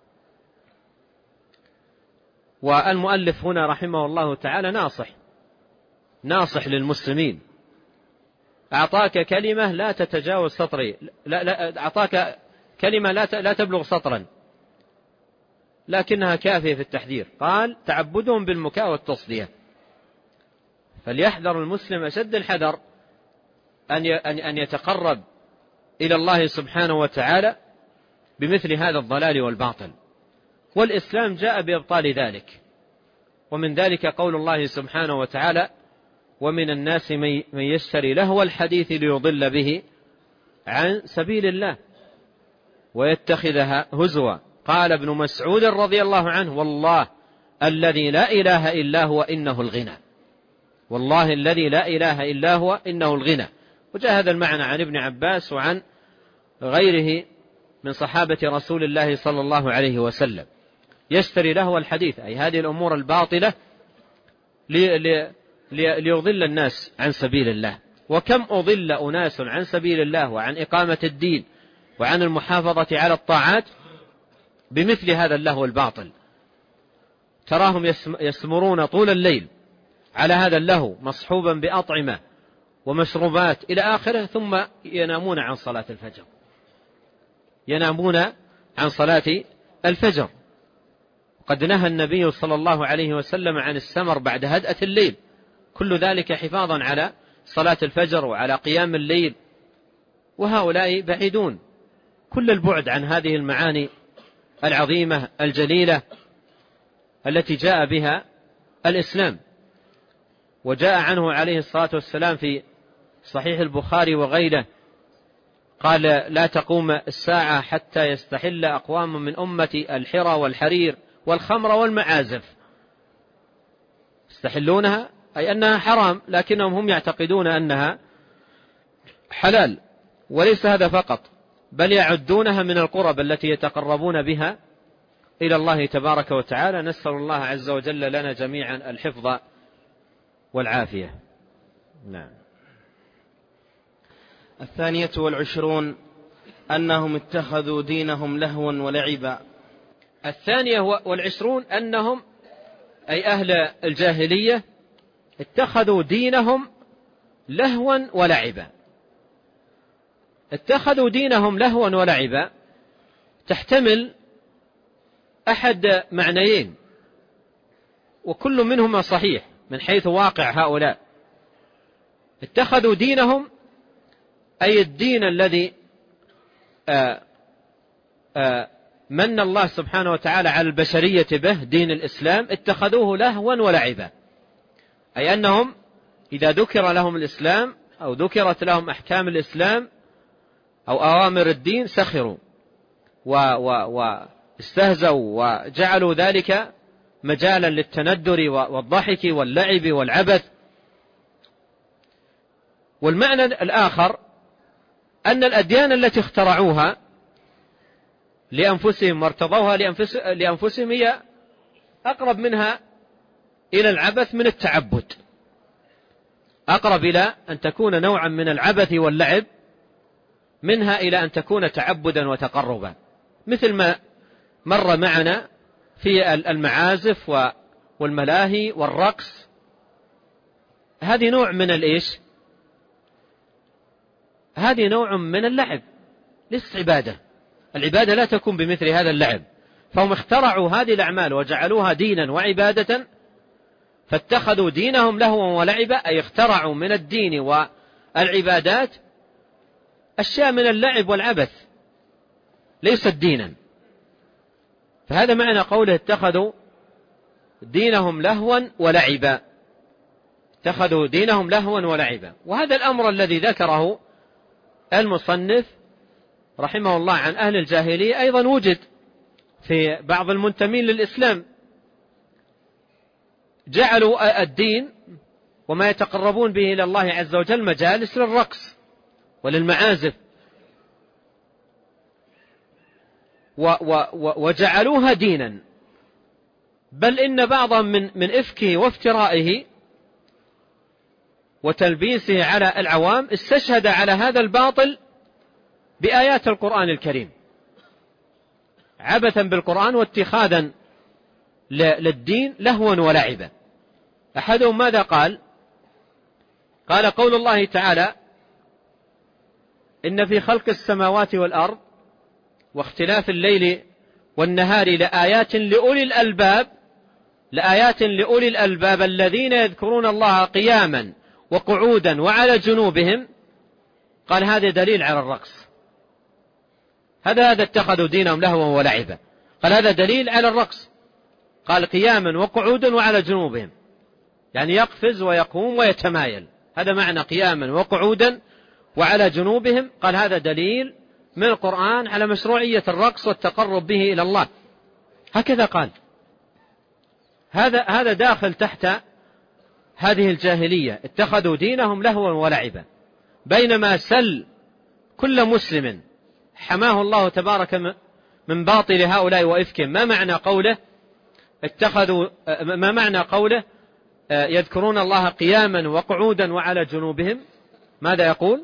والمؤلف هنا رحمه الله تعالى ناصح ناصح للمسلمين، أعطاك كلمة لا تتجاوز سطري، لا لا أعطاك كلمة لا لا تبلغ سطرا لكنها كافية في التحذير. قال تعبدهم بالمكاء والتصدية، فليحذر المسلم أشد الحذر أن أن يتقرب إلى الله سبحانه وتعالى بمثل هذا الضلال والباطل. والإسلام جاء بإبطال ذلك، ومن ذلك قول الله سبحانه وتعالى ومن الناس من يشتري لهو الحديث ليضل به عن سبيل الله. ويتخذها هزوا. قال ابن مسعود رضي الله عنه: والله الذي لا إله إلا هو إنه الغنى. والله الذي لا إله إلا هو إنه الغنى. وجاء هذا المعنى عن ابن عباس وعن غيره من صحابة رسول الله صلى الله عليه وسلم. يشتري لهو الحديث، أي هذه الأمور الباطلة، ليضل الناس عن سبيل الله. وكم أضل أناس عن سبيل الله وعن إقامة الدين وعن المحافظة على الطاعات بمثل هذا اللهو الباطل. تراهم يسمرون طول الليل على هذا اللهو مصحوبا بأطعمة ومشروبات إلى آخره، ثم ينامون عن صلاة الفجر. ينامون عن صلاة الفجر. قد نهى النبي صلى الله عليه وسلم عن السمر بعد هدأة الليل، كل ذلك حفاظا على صلاة الفجر وعلى قيام الليل. وهؤلاء بعيدون كل البعد عن هذه المعاني العظيمة الجليلة التي جاء بها الإسلام. وجاء عنه عليه الصلاة والسلام في صحيح البخاري وغيره قال: لا تقوم الساعة حتى يستحل أقوام من أمتي الحرى والحرير والخمر والمعازف. يستحلونها أي أنها حرام، لكنهم هم يعتقدون أنها حلال. وليس هذا فقط، بل يعدونها من القرب التي يتقربون بها إلى الله تبارك وتعالى. نسأل الله عز وجل لنا جميعا الحفظ والعافية. نعم. الثانية والعشرون أنهم اتخذوا دينهم لهوا ولعبا. الثانية والعشرون أنهم أي أهل الجاهلية اتخذوا دينهم لهوا ولعبا. اتخذوا دينهم لهوا ولعبا تحتمل أحد معنيين، وكل منهما صحيح من حيث واقع هؤلاء. اتخذوا دينهم أي الدين الذي آآ آآ من الله سبحانه وتعالى على البشرية به، دين الإسلام، اتخذوه لهوا ولعبا. أي أنهم إذا ذكر لهم الإسلام أو ذكرت لهم أحكام الإسلام أو أوامر الدين سخروا واستهزوا وجعلوا ذلك مجالا للتندر والضحك واللعب والعبث. والمعنى الآخر أن الأديان التي اخترعوها لأنفسهم وارتضوها لأنفسهم هي أقرب منها إلى العبث من التعبد، أقرب إلى أن تكون نوعا من العبث واللعب منها إلى أن تكون تعبدا وتقربا، مثل ما مر معنا في المعازف والملاهي والرقص. هذه نوع من الإيش؟ هذه نوع من اللعب، ليست عبادة. العبادة لا تكون بمثل هذا اللعب. فهم اخترعوا هذه الأعمال وجعلوها دينا وعبادة، فاتخذوا دينهم لهوا ولعبا، أي اخترعوا من الدين والعبادات أشياء من اللعب والعبث ليست دينا. فهذا معنى قوله اتخذوا دينهم لهوا ولعبا. اتخذوا دينهم لهوا ولعبا. وهذا الأمر الذي ذكره المصنف رحمه الله عن أهل الجاهلية أيضا وجد في بعض المنتمين للإسلام، جعلوا الدين وما يتقربون به إلى الله عز وجل مجالس للرقص وللمعازف، وجعلوها دينا. بل إن بعضا من من إفكه وافترائه وتلبيسه على العوام استشهد على هذا الباطل بآيات القرآن الكريم، عبثا بالقرآن واتخاذا للدين لهوا ولعبا. أحدهم ماذا قال؟ قال: قول الله تعالى: إن في خلق السماوات والأرض واختلاف الليل والنهار لآيات لأولي الألباب لآيات لأولي الألباب الذين يذكرون الله قياما وقعودا وعلى جنوبهم. قال: هذا دليل على الرقص. هذا هذا اتخذوا دينهم لهوا ولعبا. قال: هذا دليل على الرقص. قال: قياما وقعودا وعلى جنوبهم، يعني يقفز ويقوم ويتمايل، هذا معنى قياما وقعودا وعلى جنوبهم. قال: هذا دليل من القرآن على مشروعية الرقص والتقرب به إلى الله، هكذا قال. هذا هذا داخل تحت هذه الجاهلية، اتخذوا دينهم لهوا ولعبا. بينما سل كل مسلم حماه الله تبارك من باطل هؤلاء وإفكهم، ما معنى قوله اتخذوا ما معنى قوله يذكرون الله قياما وقعودا وعلى جنوبهم؟ ماذا يقول؟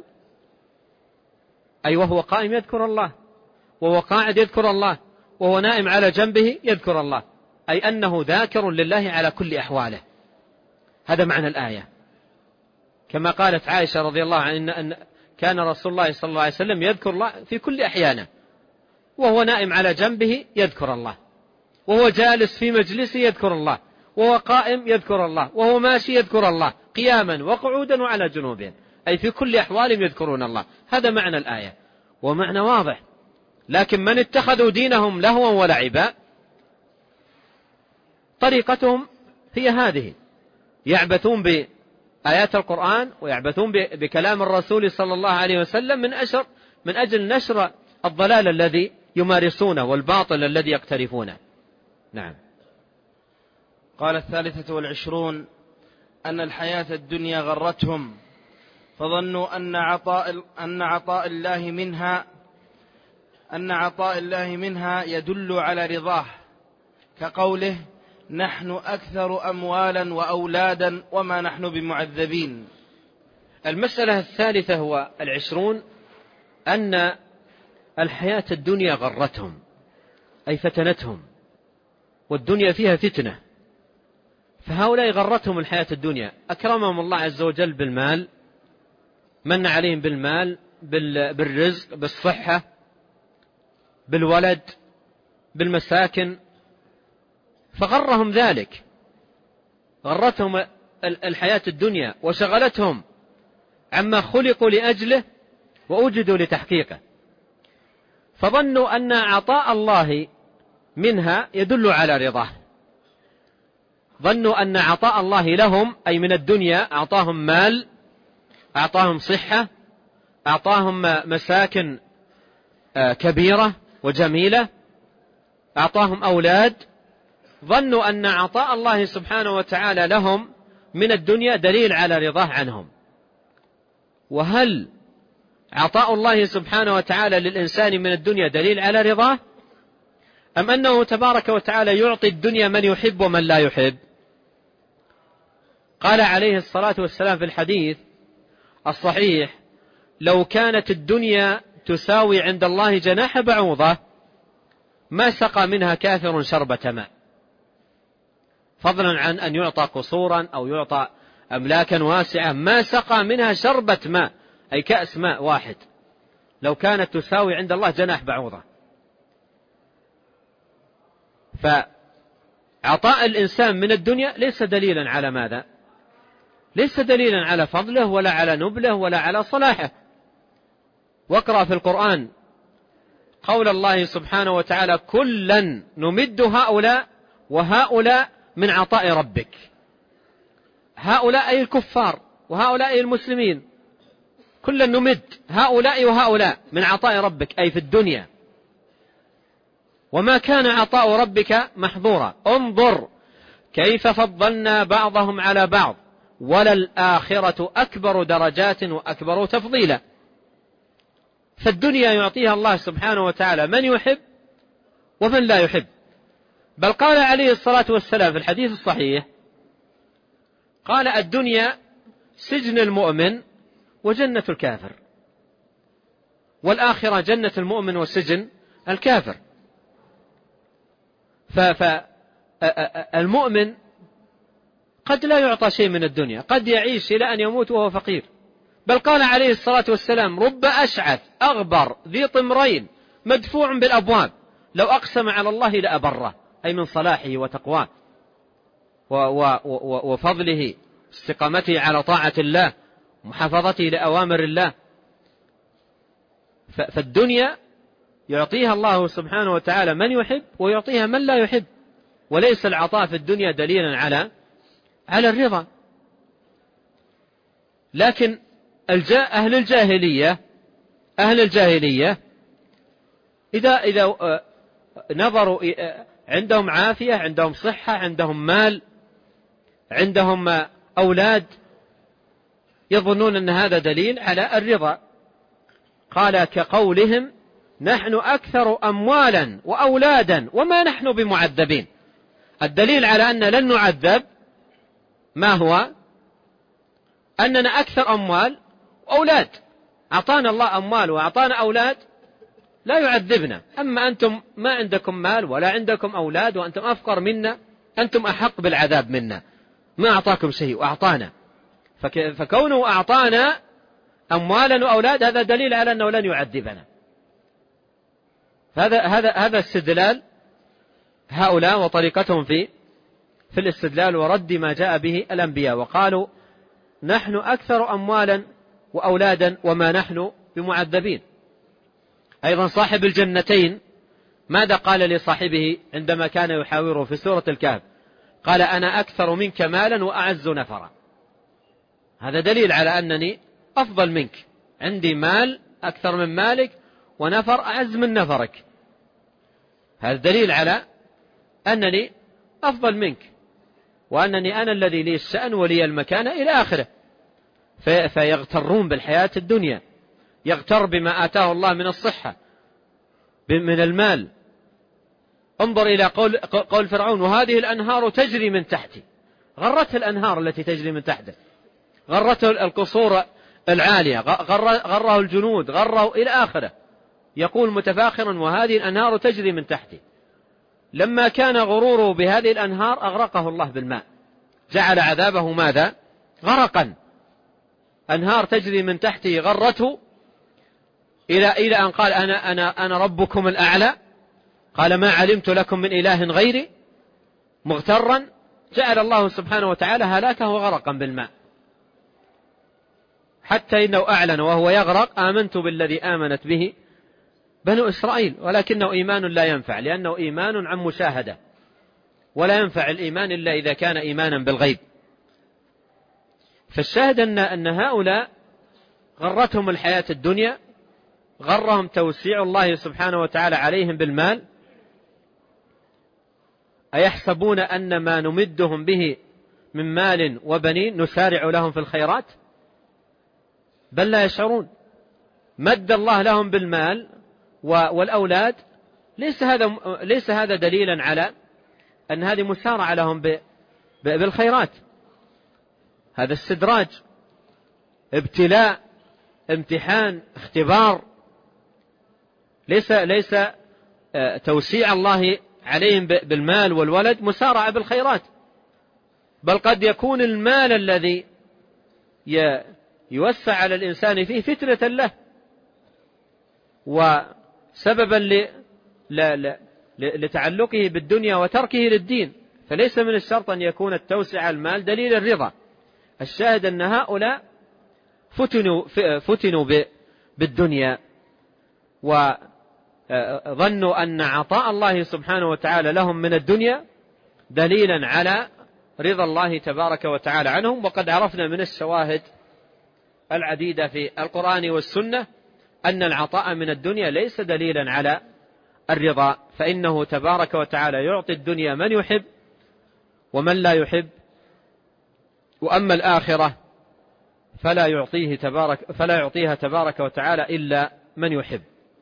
أي وهو قائم يذكر الله، وهو قاعد يذكر الله، وهو نائم على جنبه يذكر الله، أي أنه ذاكر لله على كل أحواله. هذا معنى الآية. كما قالت عائشة رضي الله عنها أن كان رسول الله صلى الله عليه وسلم يذكر الله في كل أحيانه، وهو نائم على جنبه يذكر الله، وهو جالس في مجلسه يذكر الله، وهو قائم يذكر الله، وهو ماشي يذكر الله، قياما وقعودا وعلى جنوبهم، أي في كل أحوالهم يذكرون الله. هذا معنى الآية، ومعنى واضح. لكن من اتخذوا دينهم لهوا ولعبا طريقتهم هي هذه، يعبثون بآيات القرآن ويعبثون بكلام الرسول صلى الله عليه وسلم من أشر من أجل نشر الضلال الذي يمارسونه والباطل الذي يقترفونه. نعم. قال الثالثة والعشرون أن الحياة الدنيا غرتهم، فظنوا أن عطاء أن عطاء الله منها أن عطاء الله منها يدل على رضاه، كقوله نحن أكثر أموالا وأولادا وما نحن بمعذبين. المسألة الثالثة والعشرون أن الحياة الدنيا غرتهم، أي فتنتهم، والدنيا فيها فتنة. فهؤلاء غرتهم الحياة الدنيا، أكرمهم الله عز وجل بالمال، من عليهم بالمال، بالرزق، بالصحة، بالولد، بالمساكن، فغرهم ذلك، غرتهم الحياة الدنيا وشغلتهم عما خلقوا لأجله وأوجدوا لتحقيقه، فظنوا أن عطاء الله منها يدل على رضاه. ظنوا أن عطاء الله لهم أي من الدنيا، أعطاهم مال، أعطاهم صحة، أعطاهم مساكن كبيرة وجميلة، أعطاهم أولاد، ظنوا أن عطاء الله سبحانه وتعالى لهم من الدنيا دليل على رضاه عنهم. وهل عطاء الله سبحانه وتعالى للإنسان من الدنيا دليل على رضاه، أم أنه تبارك وتعالى يعطي الدنيا من يحب ومن لا يحب؟ قال عليه الصلاة والسلام في الحديث الصحيح: لو كانت الدنيا تساوي عند الله جناح بعوضة ما سقى منها كافر شربة ماء، فضلا عن أن يعطى قصورا أو يعطى أملاكا واسعة، ما سقى منها شربة ماء، أي كأس ماء واحد، لو كانت تساوي عند الله جناح بعوضة. فعطاء الإنسان من الدنيا ليس دليلا على ماذا؟ ليس دليلا على فضله ولا على نبله ولا على صلاحه. واقرأ في القرآن قول الله سبحانه وتعالى: كلا نمد هؤلاء وهؤلاء من عطاء ربك. هؤلاء أي الكفار وهؤلاء أي المسلمين، كلا نمد هؤلاء وهؤلاء من عطاء ربك أي في الدنيا. وما كان عطاء ربك محظورا، انظر كيف فضلنا بعضهم على بعض وللآخرة أكبر درجات وأكبر تفضيلا. فالدنيا يعطيها الله سبحانه وتعالى من يحب ومن لا يحب. بل قال عليه الصلاة والسلام في الحديث الصحيح، قال: الدنيا سجن المؤمن وجنة الكافر، والآخرة جنة المؤمن وسجن الكافر. فالمؤمن قد لا يعطى شيء من الدنيا، قد يعيش إلى أن يموت وهو فقير. بل قال عليه الصلاة والسلام: رب أشعث أغبر ذي طمرين مدفوع بالأبواب لو أقسم على الله لأبره، أي من صلاحه وتقواه وفضله، استقامته على طاعة الله، محافظته لأوامر الله. فالدنيا يعطيها الله سبحانه وتعالى من يحب ويعطيها من لا يحب، وليس العطاء في الدنيا دليلا على على الرضا. لكن أهل الجاهلية أهل الجاهلية إذا إذا نظروا عندهم عافية، عندهم صحة، عندهم مال، عندهم أولاد، يظنون أن هذا دليل على الرضا. قال كقولهم نحن أكثر أموالا وأولادا وما نحن بمعذبين. الدليل على أن لن نعذب ما هو؟ أننا أكثر أموال وأولاد، أعطانا الله أموال وأعطانا أولاد لا يعذبنا. أما أنتم ما عندكم مال ولا عندكم أولاد وأنتم أفقر منا، أنتم أحق بالعذاب منا، ما أعطاكم شيء وأعطانا. فكونه أعطانا أموالا وأولاد هذا دليل على أنه لن يعذبنا. هذا هذا هذا استدلال هؤلاء وطريقتهم في في الاستدلال ورد ما جاء به الأنبياء. وقالوا نحن أكثر أموالا وأولادا وما نحن بمعذبين. أيضا صاحب الجنتين ماذا قال لصاحبه عندما كان يحاوره في سورة الكهف؟ قال أنا أكثر منك مالا وأعز نفرا. هذا دليل على أنني أفضل منك، عندي مال أكثر من مالك ونفر أعز من نفرك. هذا دليل على أنني أفضل منك وأنني أنا الذي لي الشأن ولي المكانة إلى آخره. فيغترون بالحياة الدنيا، يغتر بما آتاه الله من الصحة من المال. انظر إلى قول, قول فرعون وهذه الأنهار تجري من تحتي. غرته الأنهار التي تجري من تحته، غرته القصور العالية، غره الجنود، غره إلى آخره. يقول متفاخرا وهذه الأنهار تجري من تحتي. لما كان غروره بهذه الأنهار أغرقه الله بالماء، جعل عذابه ماذا؟ غرقا. أنهار تجري من تحته غرته إلى إلى أن قال أنا أنا أنا ربكم الأعلى. قال ما علمت لكم من إله غيري. مغترا جعل الله سبحانه وتعالى هلاكه غرقا بالماء، حتى إنه أعلن وهو يغرق آمنت بالذي آمنت به بنو إسرائيل. ولكنه إيمان لا ينفع، لأنه إيمان عن مشاهدة، ولا ينفع الإيمان إلا إذا كان إيمانا بالغيب. فالشاهد أن أن هؤلاء غرتهم الحياة الدنيا، غرهم توسيع الله سبحانه وتعالى عليهم بالمال. أيحسبون أن ما نمدهم به من مال وبنين نسارع لهم في الخيرات؟ بل لا يشعرون. مد الله لهم بالمال والأولاد ليس هذا ليس هذا دليلا على أن هذه مسارعة لهم بالخيرات. هذا استدراج، ابتلاء، امتحان، اختبار. ليس ليس توسيع الله عليهم بالمال والولد مسارعة بالخيرات، بل قد يكون المال الذي يوسع على الإنسان فيه فتنة له وسببا لتعلقه بالدنيا وتركه للدين. فليس من الشرط أن يكون التوسع المال دليل الرضا. الشاهد أن هؤلاء فتنوا, فتنوا بالدنيا وظنوا أن عطاء الله سبحانه وتعالى لهم من الدنيا دليلا على رضا الله تبارك وتعالى عنهم. وقد عرفنا من الشواهد العديدة في القرآن والسنة أن العطاء من الدنيا ليس دليلا على الرضا، فإنه تبارك وتعالى يعطي الدنيا من يحب ومن لا يحب، وأما الآخرة فلا يعطيه تبارك فلا يعطيها تبارك وتعالى إلا من يحب.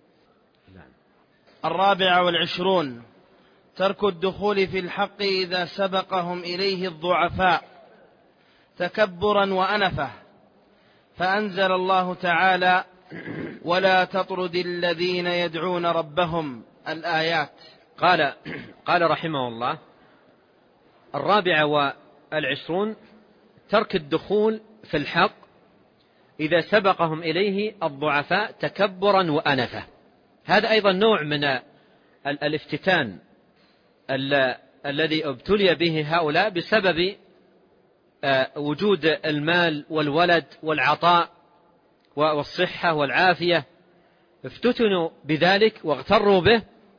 الرابع والعشرون ترك الدخول في الحق إذا سبقهم إليه الضعفاء تكبرا وأنفة. فأنزل الله تعالى ولا تطرد الذين يدعون ربهم الآيات. قال قال رحمه الله الرابع والعشرون ترك الدخول في الحق إذا سبقهم إليه الضعفاء تكبرا وأنفة. هذا أيضا نوع من الافتتان الذي ابتلي به هؤلاء بسبب وجود المال والولد والعطاء والصحة والعافية. افتتنوا بذلك واغتروا به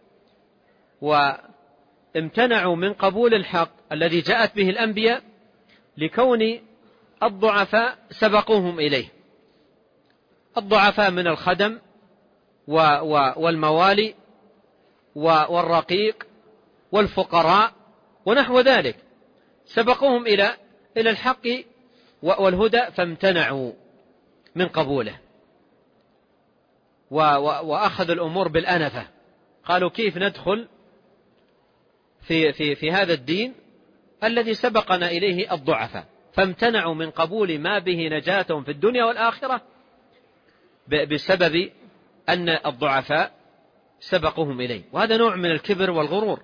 وامتنعوا من قبول الحق الذي جاءت به الأنبياء لكون الضعفاء سبقوهم إليه. الضعفاء من الخدم والموالي والرقيق والفقراء ونحو ذلك، سبقوهم إلى إلى الحق والهدى فامتنعوا من قبوله وأخذوا الأمور بالأنفة، قالوا كيف ندخل في, في, في هذا الدين الذي سبقنا إليه الضعفاء، فامتنعوا من قبول ما به نجاتهم في الدنيا والآخرة بسبب أن الضعفاء سبقوهم إليه. وهذا نوع من الكبر والغرور،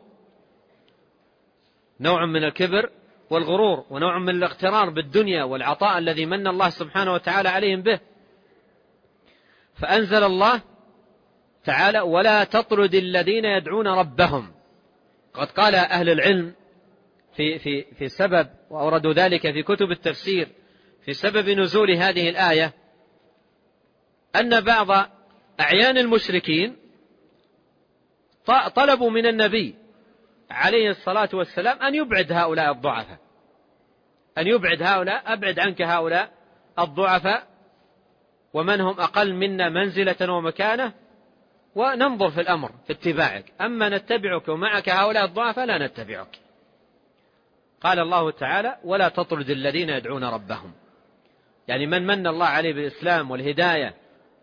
نوع من الكبر والغرور ونوع من الاغترار بالدنيا والعطاء الذي من الله سبحانه وتعالى عليهم به. فأنزل الله تعالى: ولا تطرد الذين يدعون ربهم. قد قال أهل العلم في, في, في سبب، وأوردوا ذلك في كتب التفسير، في سبب نزول هذه الآية، أن بعض أعيان المشركين طلبوا من النبي عليه الصلاة والسلام أن يبعد هؤلاء الضعفاء، أن يبعد هؤلاء، أبعد عنك هؤلاء الضعفاء ومن هم أقل منا منزلة ومكانة، وننظر في الأمر في اتباعك، أما نتبعك ومعك هؤلاء الضعفاء لا نتبعك. قال الله تعالى: ولا تطرد الذين يدعون ربهم، يعني من من الله عليه بالإسلام والهداية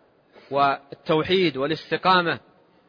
والتوحيد والاستقامة،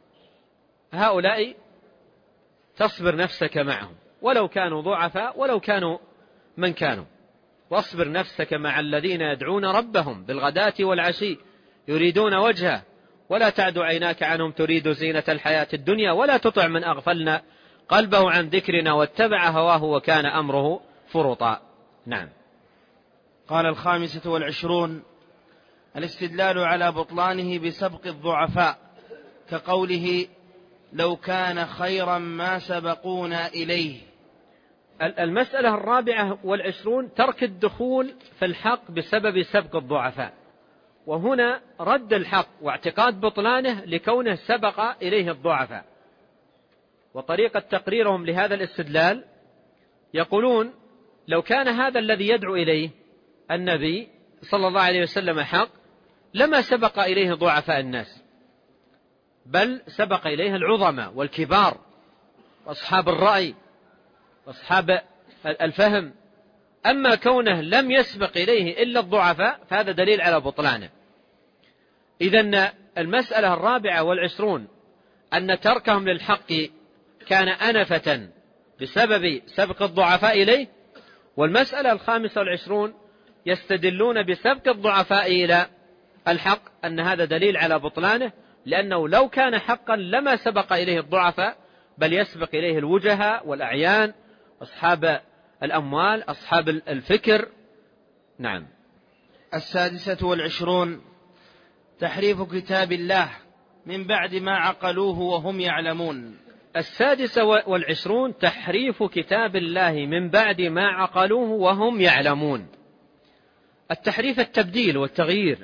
هؤلاء تصبر نفسك معهم ولو كانوا ضعفاء ولو كانوا من كانوا، واصبر نفسك مع الذين يدعون ربهم بالغداة والعشي يريدون وجهه ولا تعد عيناك عنهم تريد زينة الحياة الدنيا ولا تطع من أغفلنا قلبه عن ذكرنا واتبع هواه وكان أمره فرطا. نعم. قال: الخامسة والعشرون: الاستدلال على بطلانه بسبق الضعفاء، كقوله: لو كان خيرا ما سبقونا إليه. المسألة الرابعة والعشرون: ترك الدخول في الحق بسبب سبق الضعفاء، وهنا رد الحق واعتقاد بطلانه لكونه سبق إليه الضعفاء. وطريقة تقريرهم لهذا الاستدلال يقولون: لو كان هذا الذي يدعو إليه النبي صلى الله عليه وسلم حق لما سبق إليه ضعفاء الناس، بل سبق إليه العظماء والكبار وأصحاب الرأي وأصحاب الفهم. أما كونه لم يسبق إليه إلا الضعفاء فهذا دليل على بطلانه. إذن المسألة الرابعة والعشرون أن تركهم للحق كان أنفة بسبب سبق الضعفاء إليه، والمسألة الخامسة والعشرون يستدلون بسبق الضعفاء إلى الحق أن هذا دليل على بطلانه، لأنه لو كان حقا لما سبق إليه الضعفاء بل يسبق إليه الوجهاء والأعيان أصحاب الأموال أصحاب الفكر. نعم. السادسة والعشرون: تحريف كتاب الله من بعد ما عقلوه وهم يعلمون. السادسة والعشرون: تحريف كتاب الله من بعد ما عقلوه وهم يعلمون. التحريف التبديل والتغيير.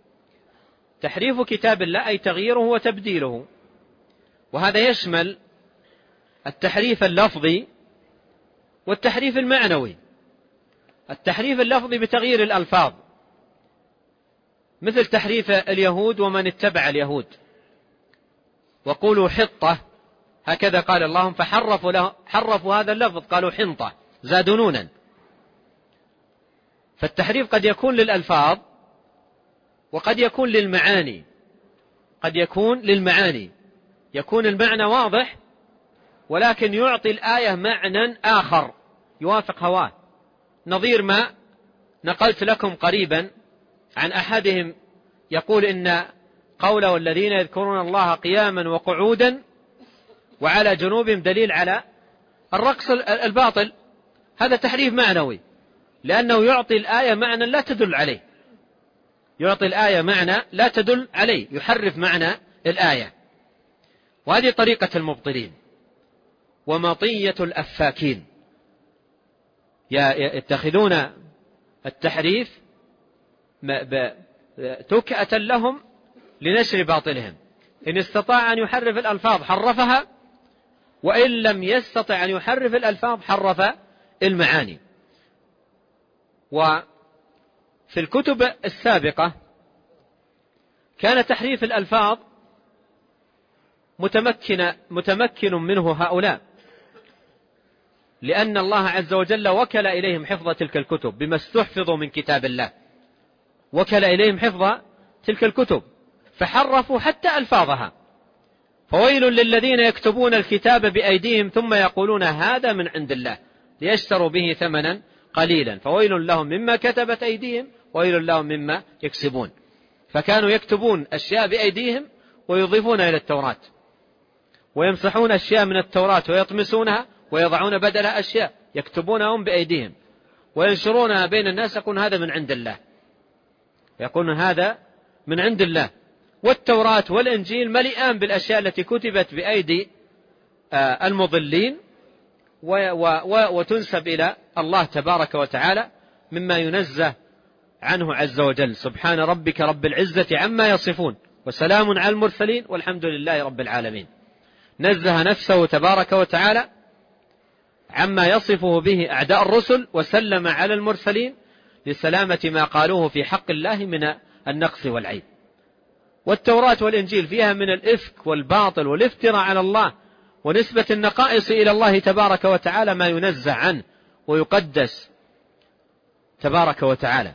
تحريف كتاب الله أي تغييره وتبديله، وهذا يشمل التحريف اللفظي والتحريف المعنوي. التحريف اللفظي بتغيير الألفاظ، مثل تحريف اليهود ومن اتبع اليهود، وقولوا حطة هكذا قال اللهم فحرفوا له حرفوا هذا اللفظ قالوا حنطة زادوا نونا. فالتحريف قد يكون للألفاظ وقد يكون للمعاني، قد يكون للمعاني يكون المعنى واضح ولكن يعطي الآية معنى آخر يوافق هواه، نظير ما نقلت لكم قريبا عن أحدهم يقول إن قوله والذين يذكرون الله قياما وقعودا وعلى جنوبهم دليل على الرقص الباطل. هذا تحريف معنوي لأنه يعطي الآية معنى لا تدل عليه، يعطي الآية معنى لا تدل عليه، يحرف معنى الآية. وهذه طريقة المبطلين ومطية الأفاكين، يتخذون التحريف تكأة لهم لنشر باطلهم. إن استطاع أن يحرف الألفاظ حرفها، وإن لم يستطع أن يحرف الألفاظ حرف المعاني. وفي الكتب السابقة كان تحريف الألفاظ متمكن, متمكن منه هؤلاء، لأن الله عز وجل وكل إليهم حفظ تلك الكتب بما استحفظوا من كتاب الله، وكل إليهم حفظ تلك الكتب فحرفوا حتى ألفاظها. فويل للذين يكتبون الكتاب بأيديهم ثم يقولون هذا من عند الله ليشتروا به ثمنا قليلا فويل لهم مما كتبت أيديهم وويل لهم مما يكسبون. فكانوا يكتبون أشياء بأيديهم ويضيفون إلى التوراة، ويمسحون أشياء من التوراة ويطمسونها ويضعون بدلها أشياء يكتبونهم بأيديهم وينشرونها بين الناس، يقولون هذا من عند الله، يقولون هذا من عند الله. والتوراة والإنجيل مليئان بالأشياء التي كتبت بأيدي المضلين وتنسب إلى الله تبارك وتعالى مما ينزه عنه عز وجل. سبحان ربك رب العزة عما يصفون وسلام على المرسلين والحمد لله رب العالمين. نزه نفسه تبارك وتعالى عما يصفه به أعداء الرسل وسلم على المرسلين لسلامة ما قالوه في حق الله من النقص والعيب. والتوراة والإنجيل فيها من الإفك والباطل والافتراء على الله ونسبة النقائص إلى الله تبارك وتعالى ما ينزه عنه ويقدس تبارك وتعالى.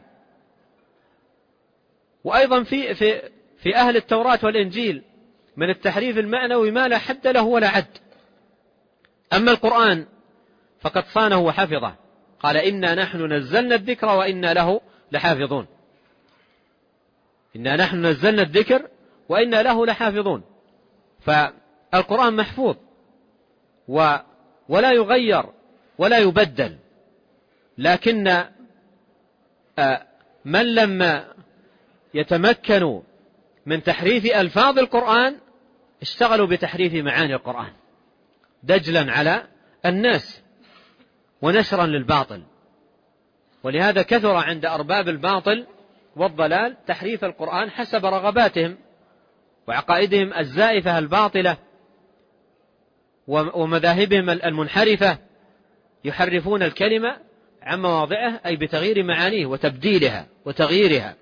وأيضا في, في, في أهل التوراة والإنجيل من التحريف المعنوي ما لا حد له ولا عد. أما القرآن فقد صانه وحفظه، قال إنا نحن نزلنا الذكر وإنا له لحافظون. إنا نحن نزلنا الذكر وإنا له لحافظون. فالقرآن محفوظ ولا يغير ولا يبدل، لكن من لم يتمكنوا من تحريف ألفاظ القرآن اشتغلوا بتحريف معاني القرآن دجلا على الناس ونشرا للباطل. ولهذا كثر عند أرباب الباطل والضلال تحريف القرآن حسب رغباتهم وعقائدهم الزائفة الباطلة ومذاهبهم المنحرفة، يحرفون الكلمة عن مواضعه أي بتغيير معانيه وتبديلها وتغييرها.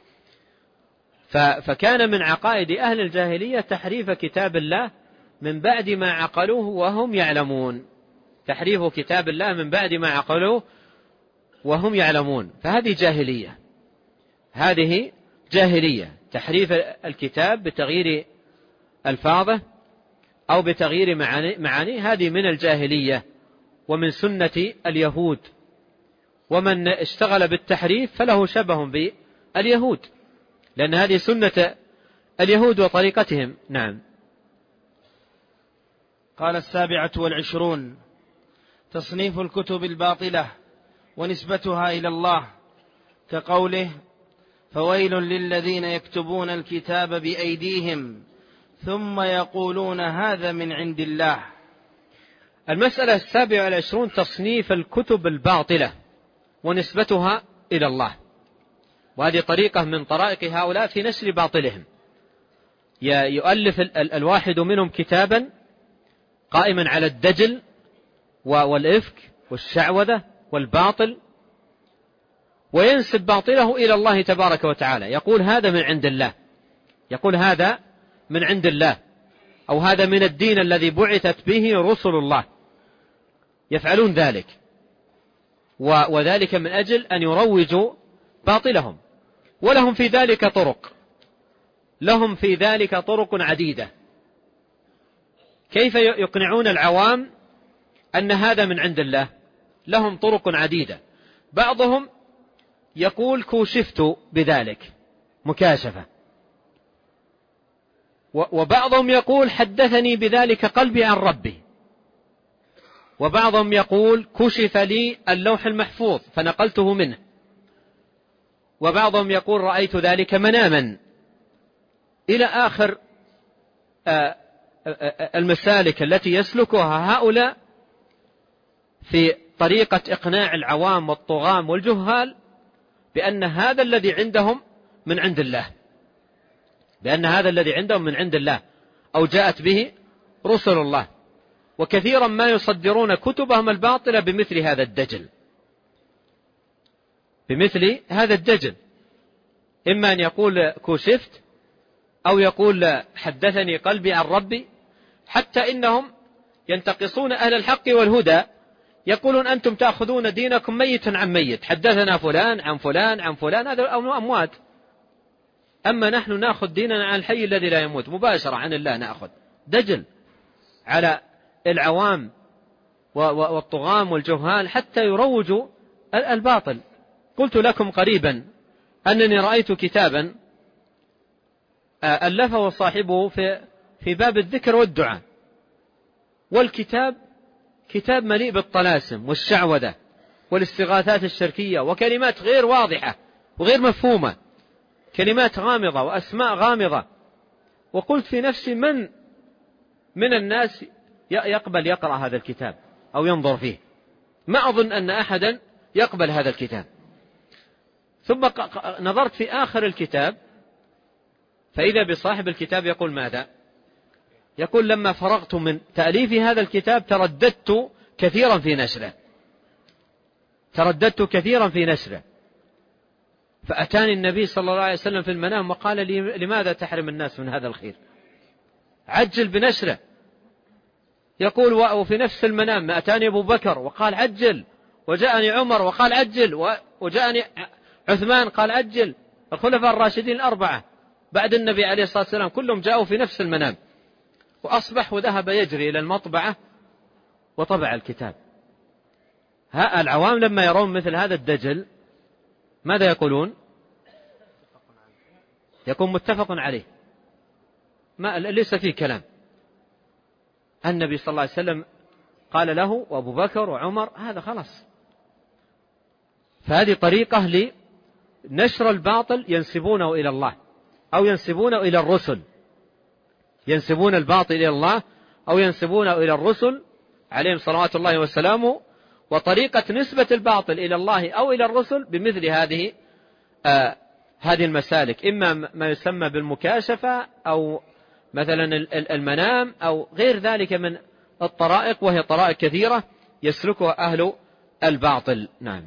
فكان من عقائد أهل الجاهلية تحريف كتاب الله من بعد ما عقلوه وهم يعلمون، تحريف كتاب الله من بعد ما عقلوه وهم يعلمون. فهذه جاهلية، هذه جاهلية، تحريف الكتاب بتغيير ألفاظه أو بتغيير معانيه، هذه من الجاهلية ومن سنة اليهود. ومن اشتغل بالتحريف فله شبه باليهود، لأن هذه سنة اليهود وطريقتهم. نعم. قال السابعة والعشرون: تصنيف الكتب الباطلة ونسبتها إلى الله، كقوله: فويل للذين يكتبون الكتاب بأيديهم ثم يقولون هذا من عند الله. المسألة السابعة والعشرون: تصنيف الكتب الباطلة ونسبتها إلى الله. وهذه طريقة من طرائق هؤلاء في نشر باطلهم. يؤلف الواحد منهم كتابا قائما على الدجل والإفك والشعوذة والباطل، وينسب باطله إلى الله تبارك وتعالى، يقول هذا من عند الله، يقول هذا من عند الله، أو هذا من الدين الذي بعثت به رسل الله. يفعلون ذلك، وذلك من أجل أن يروجوا باطلهم. ولهم في ذلك طرق، لهم في ذلك طرق عديدة. كيف يقنعون العوام أن هذا من عند الله؟ لهم طرق عديدة. بعضهم يقول كوشفت بذلك، مكاشفة. وبعضهم يقول حدثني بذلك قلبي عن ربي. وبعضهم يقول كشف لي اللوح المحفوظ فنقلته منه. وبعضهم يقول رأيت ذلك مناما، إلى آخر المسالك التي يسلكها هؤلاء في طريقة إقناع العوام والطغام والجهال بأن هذا الذي عندهم من عند الله، بأن هذا الذي عندهم من عند الله أو جاءت به رسل الله. وكثيرا ما يصدرون كتبهم الباطلة بمثل هذا الدجل، بمثل هذا الدجل، إما أن يقول كشفت أو يقول حدثني قلبي عن ربي. حتى إنهم ينتقصون أهل الحق والهدى، يقولون أنتم تأخذون دينكم ميتا عن ميت، حدثنا فلان عن فلان عن فلان، هذا أموات، أما نحن نأخذ ديننا عن الحي الذي لا يموت مباشرة، عن الله نأخذ. دجل على العوام والطغام والجهال حتى يروجوا الباطل. قلت لكم قريبا أنني رأيت كتابا ألفه صاحبه في في باب الذكر والدعاء، والكتاب كتاب مليء بالطلاسم والشعوذة والاستغاثات الشركية وكلمات غير واضحة وغير مفهومة، كلمات غامضة وأسماء غامضة. وقلت في نفسي من من الناس يقبل يقرأ هذا الكتاب أو ينظر فيه؟ ما أظن أن أحدا يقبل هذا الكتاب. ثم نظرت في آخر الكتاب فإذا بصاحب الكتاب يقول ماذا؟ يقول لما فرغت من تأليف هذا الكتاب ترددت كثيرا في نشره ترددت كثيرا في نشره فأتاني النبي صلى الله عليه وسلم في المنام وقال لي لماذا تحرم الناس من هذا الخير؟ عجل بنشره. يقول وفي نفس المنام أتاني أبو بكر وقال عجل، وجاءني عمر وقال عجل، وجاءني عثمان قال عجل، الخلفاء الراشدين الأربعة بعد النبي عليه الصلاة والسلام كلهم جاءوا في نفس المنام. وأصبح وذهب يجري إلى المطبعة وطبع الكتاب. ها العوام لما يرون مثل هذا الدجل ماذا يقولون؟ يكون متفق عليه، ما ليس فيه كلام. النبي صلى الله عليه وسلم قال له وأبو بكر وعمر، هذا خلاص. فهذه طريقة لنشر الباطل ينسبونه إلى الله أو ينسبونه إلى الرسل، ينسبون الباطل إلى الله أو ينسبونه إلى الرسل عليهم صلوات الله وسلامه. وطريقة نسبة الباطل إلى الله أو إلى الرسل بمثل هذه آه هذه المسالك، إما ما يسمى بالمكاشفة أو مثلا المنام أو غير ذلك من الطرائق، وهي طرائق كثيرة يسلكها أهل الباطل. نعم.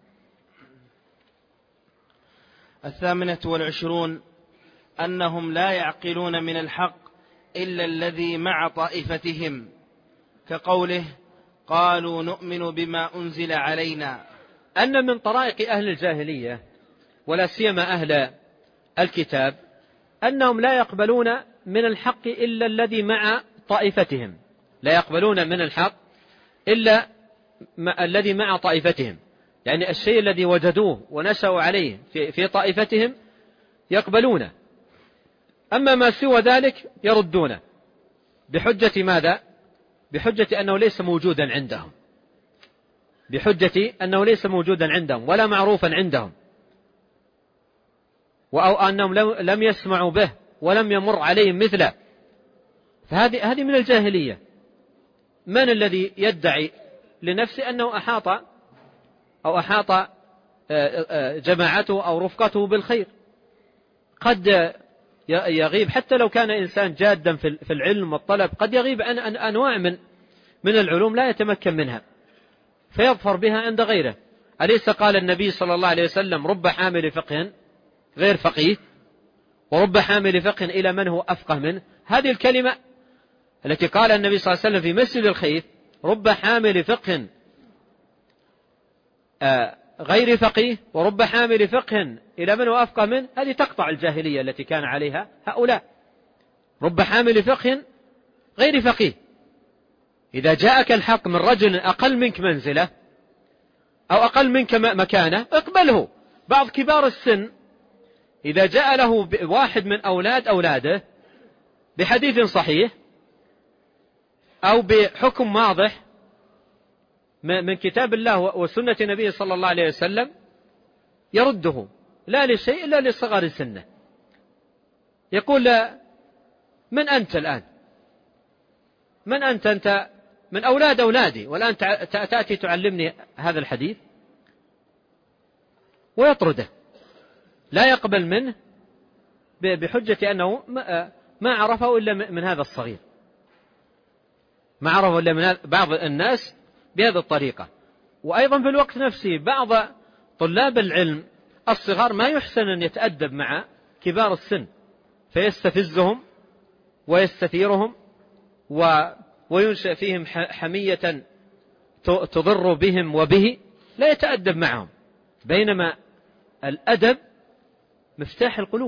الثامنة والعشرون أنهم لا يعقلون من الحق إلا الذي مع طائفتهم، كقوله قالوا نؤمن بما أنزل علينا. أن من طرائق أهل الجاهلية ولا سيما أهل الكتاب أنهم لا يقبلون من الحق إلا الذي مع طائفتهم، لا يقبلون من الحق إلا الذي مع طائفتهم، يعني الشيء الذي وجدوه ونشأوا عليه في, في طائفتهم يقبلونه، أما ما سوى ذلك يردونه بحجة ماذا؟ بحجة أنه ليس موجودا عندهم، بحجة أنه ليس موجودا عندهم ولا معروفا عندهم، أو أنهم لم يسمعوا به ولم يمر عليهم مثله. فهذه هذه من الجاهلية. من الذي يدعي لنفسه أنه أحاط أو أحاط جماعته أو رفقته بالخير؟ قد يغيب حتى لو كان إنسان جادا في العلم والطلب، قد يغيب عن أنواع من من العلوم لا يتمكن منها فيظفر بها عند غيره. أليس قال النبي صلى الله عليه وسلم رب حامل فقه غير فقيه ورب حامل فقه إلى من هو أفقه منه؟ هذه الكلمة التي قال النبي صلى الله عليه وسلم في مسجد الخيف رب حامل فقه غير فقيه ورب حامل فقه إلى من هو أفقه منه، هذه تقطع الجاهلية التي كان عليها هؤلاء. رب حامل فقه غير فقيه، إذا جاءك الحق من رجل أقل منك منزلة أو أقل منك مكانة اقبله. بعض كبار السن إذا جاء له واحد من أولاد أولاده بحديث صحيح أو بحكم واضح من كتاب الله وسنة النبي صلى الله عليه وسلم يرده، لا لشيء إلا لصغر سنه. يقول من أنت الآن؟ من أنت؟ أنت من أولاد أولادي والآن تأتي تعلمني هذا الحديث؟ ويطرده، لا يقبل منه بحجة أنه ما عرفه إلا من هذا الصغير، ما عرفه إلا من بعض الناس بهذه الطريقة. وأيضا في الوقت نفسه بعض طلاب العلم الصغار ما يحسن أن يتأدب مع كبار السن فيستفزهم ويستثيرهم وينشأ فيهم حمية تضر بهم وبه لا يتأدب معهم، بينما الأدب مفتاح القلوب،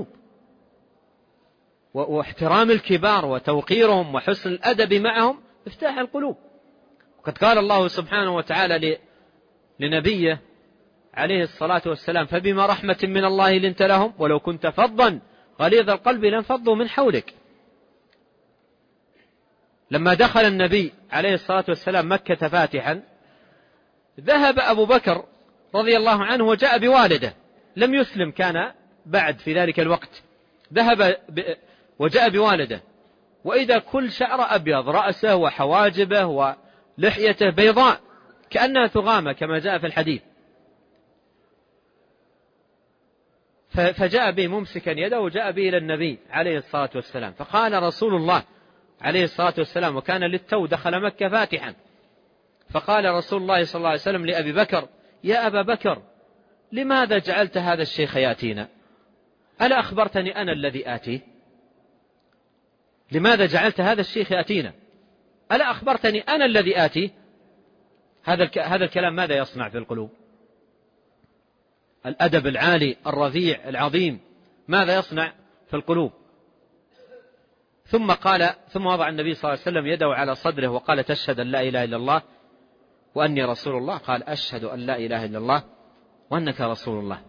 واحترام الكبار وتوقيرهم وحسن الأدب معهم مفتاح القلوب. وقد قال الله سبحانه وتعالى لنبيه عليه الصلاة والسلام: فبما رحمة من الله لنت لهم ولو كنت فظا غليظ القلب لانفضوا من حولك. لما دخل النبي عليه الصلاة والسلام مكة فاتحا، ذهب أبو بكر رضي الله عنه وجاء بوالده، لم يسلم كان بعد في ذلك الوقت، ذهب وجاء بوالده، وإذا كل شعر أبيض، رأسه وحواجبه ولحيته بيضاء كأنها ثغامة كما جاء في الحديث. فجاء به ممسكا يده وجاء به إلى النبي عليه الصلاة والسلام، فقال رسول الله عليه الصلاة والسلام، وكان للتو دخل مكة فاتحا، فقال رسول الله صلى الله عليه وسلم لأبي بكر: يا أبا بكر، لماذا جعلت هذا الشيخ يأتينا؟ ألا أخبرتني أنا الذي آتيه؟ لماذا جعلت هذا الشيخ يأتينا؟ ألا أخبرتني أنا الذي آتيه؟ هذا هذا الكلام ماذا يصنع في القلوب؟ الأدب العالي الرفيع العظيم ماذا يصنع في القلوب؟ ثم قال ثم وضع النبي صلى الله عليه وسلم يده على صدره وقال: تشهد أن لا إله إلا الله وأني رسول الله؟ قال: أشهد أن لا إله إلا الله وأنك رسول الله.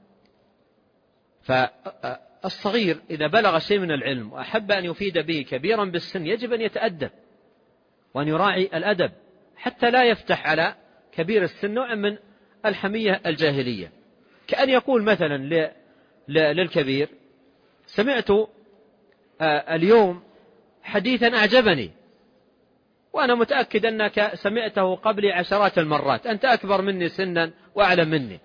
فالصغير إذا بلغ شيء من العلم وأحب أن يفيد به كبيرا بالسن يجب أن يتأدب وأن يراعي الأدب حتى لا يفتح على كبير السن نوع من الحمية الجاهلية، كأن يقول مثلا للكبير: سمعت اليوم حديثا أعجبني وأنا متأكد أنك سمعته قبل عشرات المرات، أنت أكبر مني سنا وأعلم مني،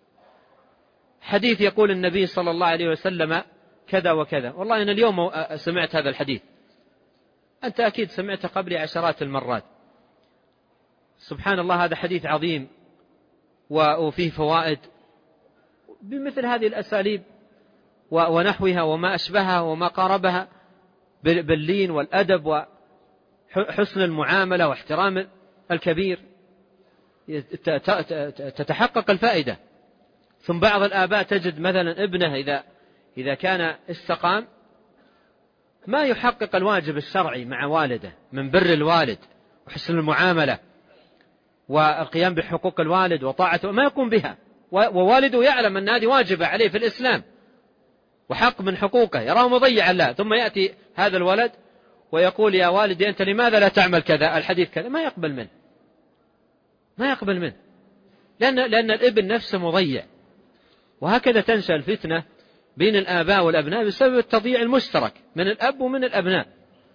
حديث يقول النبي صلى الله عليه وسلم كذا وكذا، والله أنا اليوم سمعت هذا الحديث، أنت أكيد سمعته قبل عشرات المرات. سبحان الله، هذا حديث عظيم وفيه فوائد. بمثل هذه الأساليب ونحوها وما أشبهها وما قاربها باللين والأدب وحسن المعاملة واحترام الكبير تتحقق الفائدة. ثم بعض الآباء تجد مثلا ابنه إذا إذا كان استقام ما يحقق الواجب الشرعي مع والده من بر الوالد وحسن المعاملة والقيام بحقوق الوالد وطاعته، ما يقوم بها، ووالده يعلم أن هذه واجبة عليه في الإسلام وحق من حقوقه، يراه مضيعا له، ثم يأتي هذا الولد ويقول: يا والدي أنت لماذا لا تعمل كذا الحديث كذا؟ ما يقبل منه، ما يقبل منه، لأن, لأن الابن نفسه مضيع. وهكذا تنشأ الفتنة بين الآباء والأبناء بسبب التضييع المشترك من الأب ومن الأبناء.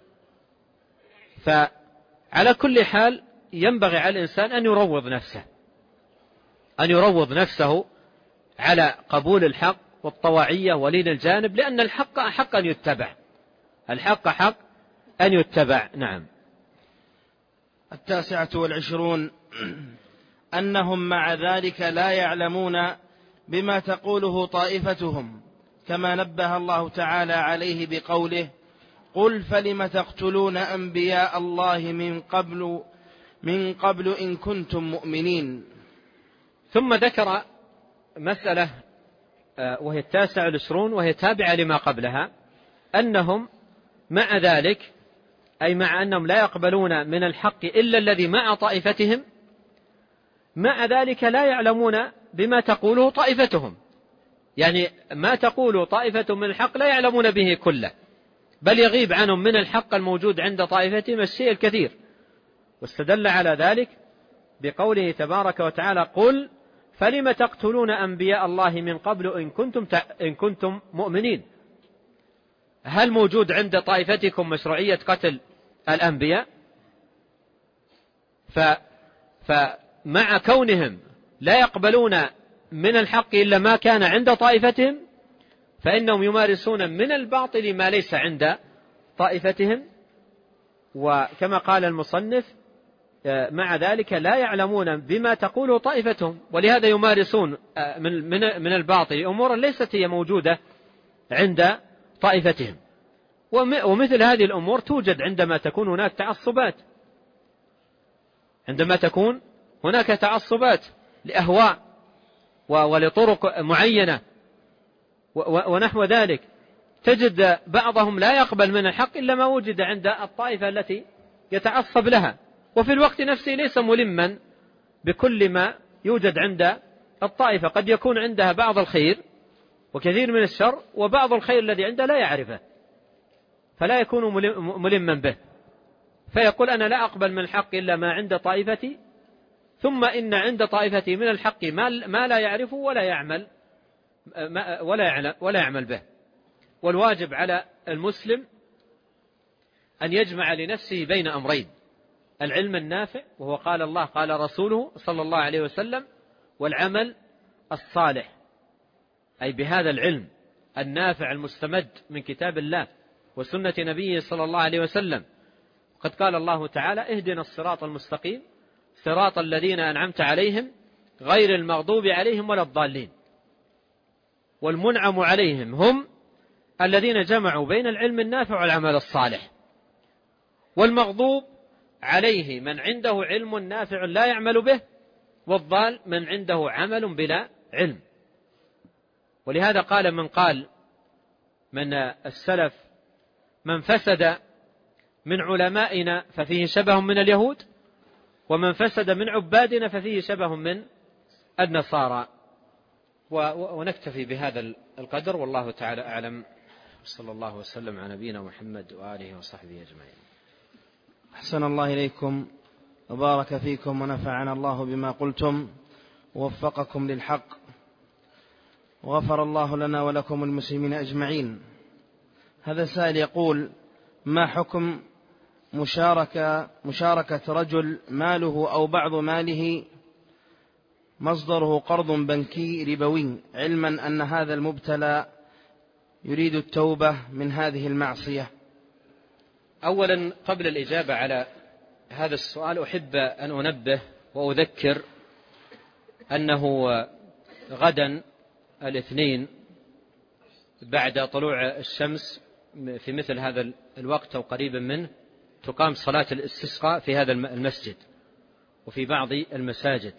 فعلى كل حال ينبغي على الإنسان أن يروض نفسه أن يروض نفسه على قبول الحق والطواعية ولين الجانب، لأن الحق حق أن يتبع، الحق حق أن يتبع. نعم. التاسعة والعشرون أنهم مع ذلك لا يعلمون بما تقوله طائفتهم، كما نبه الله تعالى عليه بقوله: قل فلم تقتلون أنبياء الله من قبل من قبل إن كنتم مؤمنين. ثم ذكر مسألة وهي التاسعة والعشرون وهي تابعة لما قبلها، أنهم مع ذلك أي مع أنهم لا يقبلون من الحق إلا الذي مع طائفتهم، مع ذلك لا يعلمون بما تقوله طائفتهم، يعني ما تقول طائفة من الحق لا يعلمون به كله، بل يغيب عنهم من الحق الموجود عند طائفتهم الشيء الكثير. واستدل على ذلك بقوله تبارك وتعالى: قل فلم تقتلون أنبياء الله من قبل إن كنتم, إن كنتم مؤمنين. هل موجود عند طائفتكم مشروعية قتل الأنبياء؟ فمع كونهم لا يقبلون من الحق إلا ما كان عند طائفتهم، فإنهم يمارسون من الباطل ما ليس عند طائفتهم. وكما قال المصنف: مع ذلك لا يعلمون بما تقوله طائفتهم، ولهذا يمارسون من, من, من الباطل أمورا ليست هي موجودة عند طائفتهم. ومثل هذه الأمور توجد عندما تكون هناك تعصبات، عندما تكون هناك تعصبات لأهواء ولطرق معينة ونحو ذلك، تجد بعضهم لا يقبل من الحق إلا ما وجد عند الطائفة التي يتعصب لها، وفي الوقت نفسه ليس ملما بكل ما يوجد عند الطائفة، قد يكون عندها بعض الخير وكثير من الشر، وبعض الخير الذي عنده لا يعرفه فلا يكون ملما به، فيقول أنا لا أقبل من الحق إلا ما عند طائفتي، ثم إن عند طائفتي من الحق ما لا يعرفه ولا يعمل ولا يعمل, ولا يعمل به. والواجب على المسلم أن يجمع لنفسه بين أمرين: العلم النافع، وهو قال الله قال رسوله صلى الله عليه وسلم، والعمل الصالح، أي بهذا العلم النافع المستمد من كتاب الله وسنة نبيه صلى الله عليه وسلم. قد قال الله تعالى: اهدنا الصراط المستقيم صراط الذين أنعمت عليهم غير المغضوب عليهم ولا الضالين. والمنعم عليهم هم الذين جمعوا بين العلم النافع والعمل الصالح، والمغضوب عليه من عنده علم نافع لا يعمل به، والضال من عنده عمل بلا علم. ولهذا قال من قال من السلف: من فسد من علمائنا ففيه شبه من اليهود، ومن فسد من عبادنا ففيه شبه من النصارى. ونكتفي بهذا القدر، والله تعالى أعلم، صلى الله وسلم على نبينا محمد وآله وصحبه أجمعين. أحسن الله إليكم وبارك فيكم ونفعنا الله بما قلتم ووفقكم للحق، وغفر الله لنا ولكم المسلمين أجمعين. هذا سائل يقول: ما حكم مشاركة, مشاركة رجل ماله أو بعض ماله مصدره قرض بنكي ربوي، علما أن هذا المبتلى يريد التوبة من هذه المعصية؟ أولا، قبل الإجابة على هذا السؤال أحب أن أنبه وأذكر أنه غدا الاثنين بعد طلوع الشمس في مثل هذا الوقت أو قريبا منه تقام صلاة الاستسقاء في هذا المسجد وفي بعض المساجد،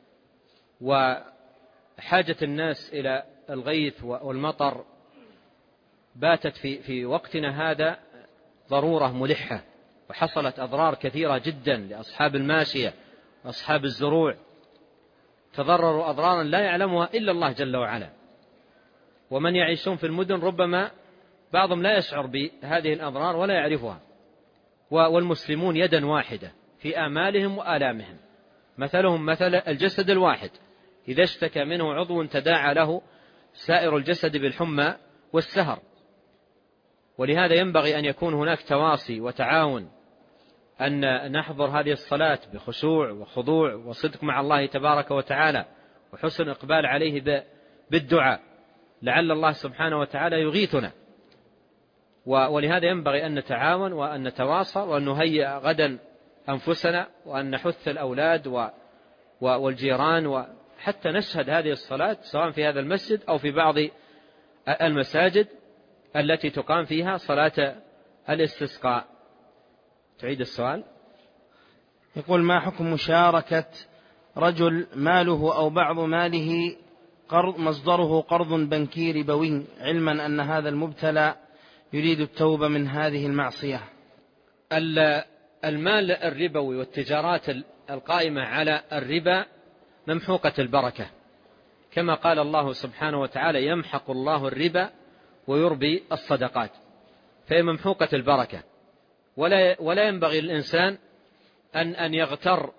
وحاجة الناس إلى الغيث والمطر باتت في في وقتنا هذا ضرورة ملحة، وحصلت أضرار كثيرة جدا لأصحاب الماشية وأصحاب الزروع، تضرروا أضرارا لا يعلمها إلا الله جل وعلا. ومن يعيشون في المدن ربما بعضهم لا يشعر بهذه الأضرار ولا يعرفها، والمسلمون يدا واحدة في آمالهم وآلامهم، مثلهم مثل الجسد الواحد، إذا اشتكى منه عضو تداعى له سائر الجسد بالحمى والسهر. ولهذا ينبغي أن يكون هناك تواصي وتعاون، أن نحضر هذه الصلاة بخشوع وخضوع وصدق مع الله تبارك وتعالى، وحسن إقبال عليه بالدعاء، لعل الله سبحانه وتعالى يغيثنا. ولهذا ينبغي أن نتعاون وأن نتواصى وأن نهيئ غدا أنفسنا، وأن نحث الأولاد والجيران، وحتى نشهد هذه الصلاة سواء في هذا المسجد أو في بعض المساجد التي تقام فيها صلاة الاستسقاء. تعيد السؤال؟ يقول: ما حكم مشاركة رجل ماله أو بعض ماله قرض مصدره قرض بنكي ربوي، علما أن هذا المبتلى يريد التوبة من هذه المعصية؟ المال الربوي والتجارات القائمة على الربا ممحوقة البركة، كما قال الله سبحانه وتعالى: يمحق الله الربا ويربي الصدقات، فهي ممحوقة البركة. ولا ولا ينبغي للإنسان أن أن يغتر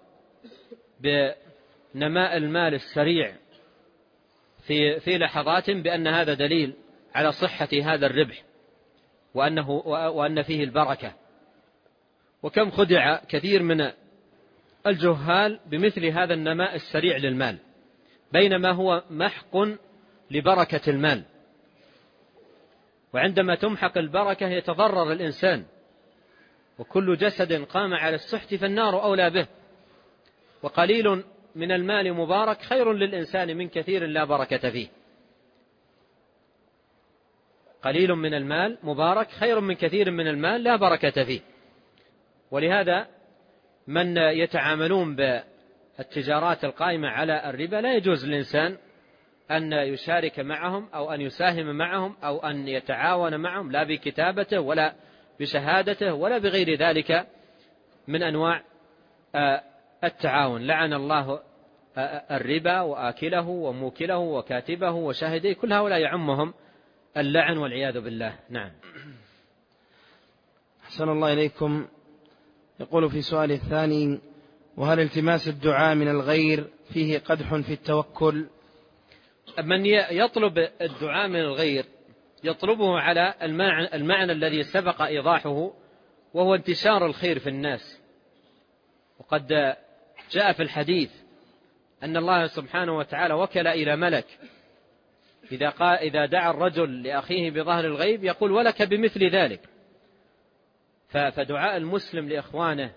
بنماء المال السريع في في لحظات بأن هذا دليل على صحة هذا الربح وأنه وأن فيه البركة. وكم خدع كثير من الجهال بمثل هذا النماء السريع للمال، بينما هو محق لبركة المال. وعندما تمحق البركة يتضرر الإنسان، وكل جسد قام على السحت فالنار أولى به. وقليل من المال مبارك خير للإنسان من كثير لا بركة فيه. قليل من المال مبارك خير من كثير من المال لا بركة فيه. ولهذا من يتعاملون بالتجارات القائمة على الربا لا يجوز للإنسان أن يشارك معهم أو أن يساهم معهم أو أن يتعاون معهم، لا بكتابته ولا بشهادته ولا بغير ذلك من أنواع التعاون. لعن الله الربا وآكله وموكله وكاتبه وشاهديه، كل هؤلاء يعمهم اللعن والعياذ بالله. نعم. أحسن الله إليكم. يقول في سؤال الثاني: وهل التماس الدعاء من الغير فيه قدح في التوكل؟ من يطلب الدعاء من الغير يطلبه على المعنى, المعنى الذي سبق إيضاحه، وهو انتشار الخير في الناس. وقد جاء في الحديث أن الله سبحانه وتعالى وكل إلى ملك إذا, قال إذا دعا الرجل لأخيه بظهر الغيب يقول ولك بمثل ذلك. فدعاء المسلم لإخوانه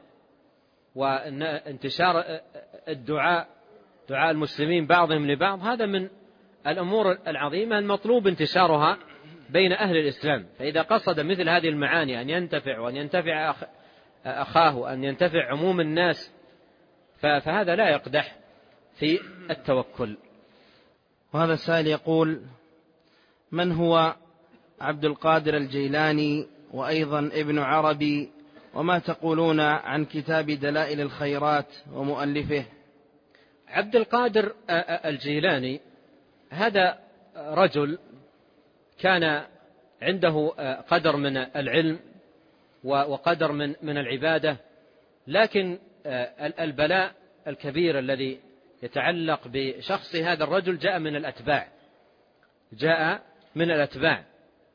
وانتشار الدعاء دعاء المسلمين بعضهم لبعض هذا من الأمور العظيمة المطلوب انتشارها بين أهل الإسلام. فإذا قصد مثل هذه المعاني أن ينتفع وأن ينتفع أخاه وأن ينتفع عموم الناس فهذا لا يقدح في التوكل. وهذا السائل يقول: من هو عبد القادر الجيلاني وأيضا ابن عربي، وما تقولون عن كتاب دلائل الخيرات ومؤلفه؟ عبد القادر الجيلاني هذا رجل كان عنده قدر من العلم وقدر من من العبادة، لكن البلاء الكبير الذي يتعلق بشخص هذا الرجل جاء من الأتباع جاء من الأتباع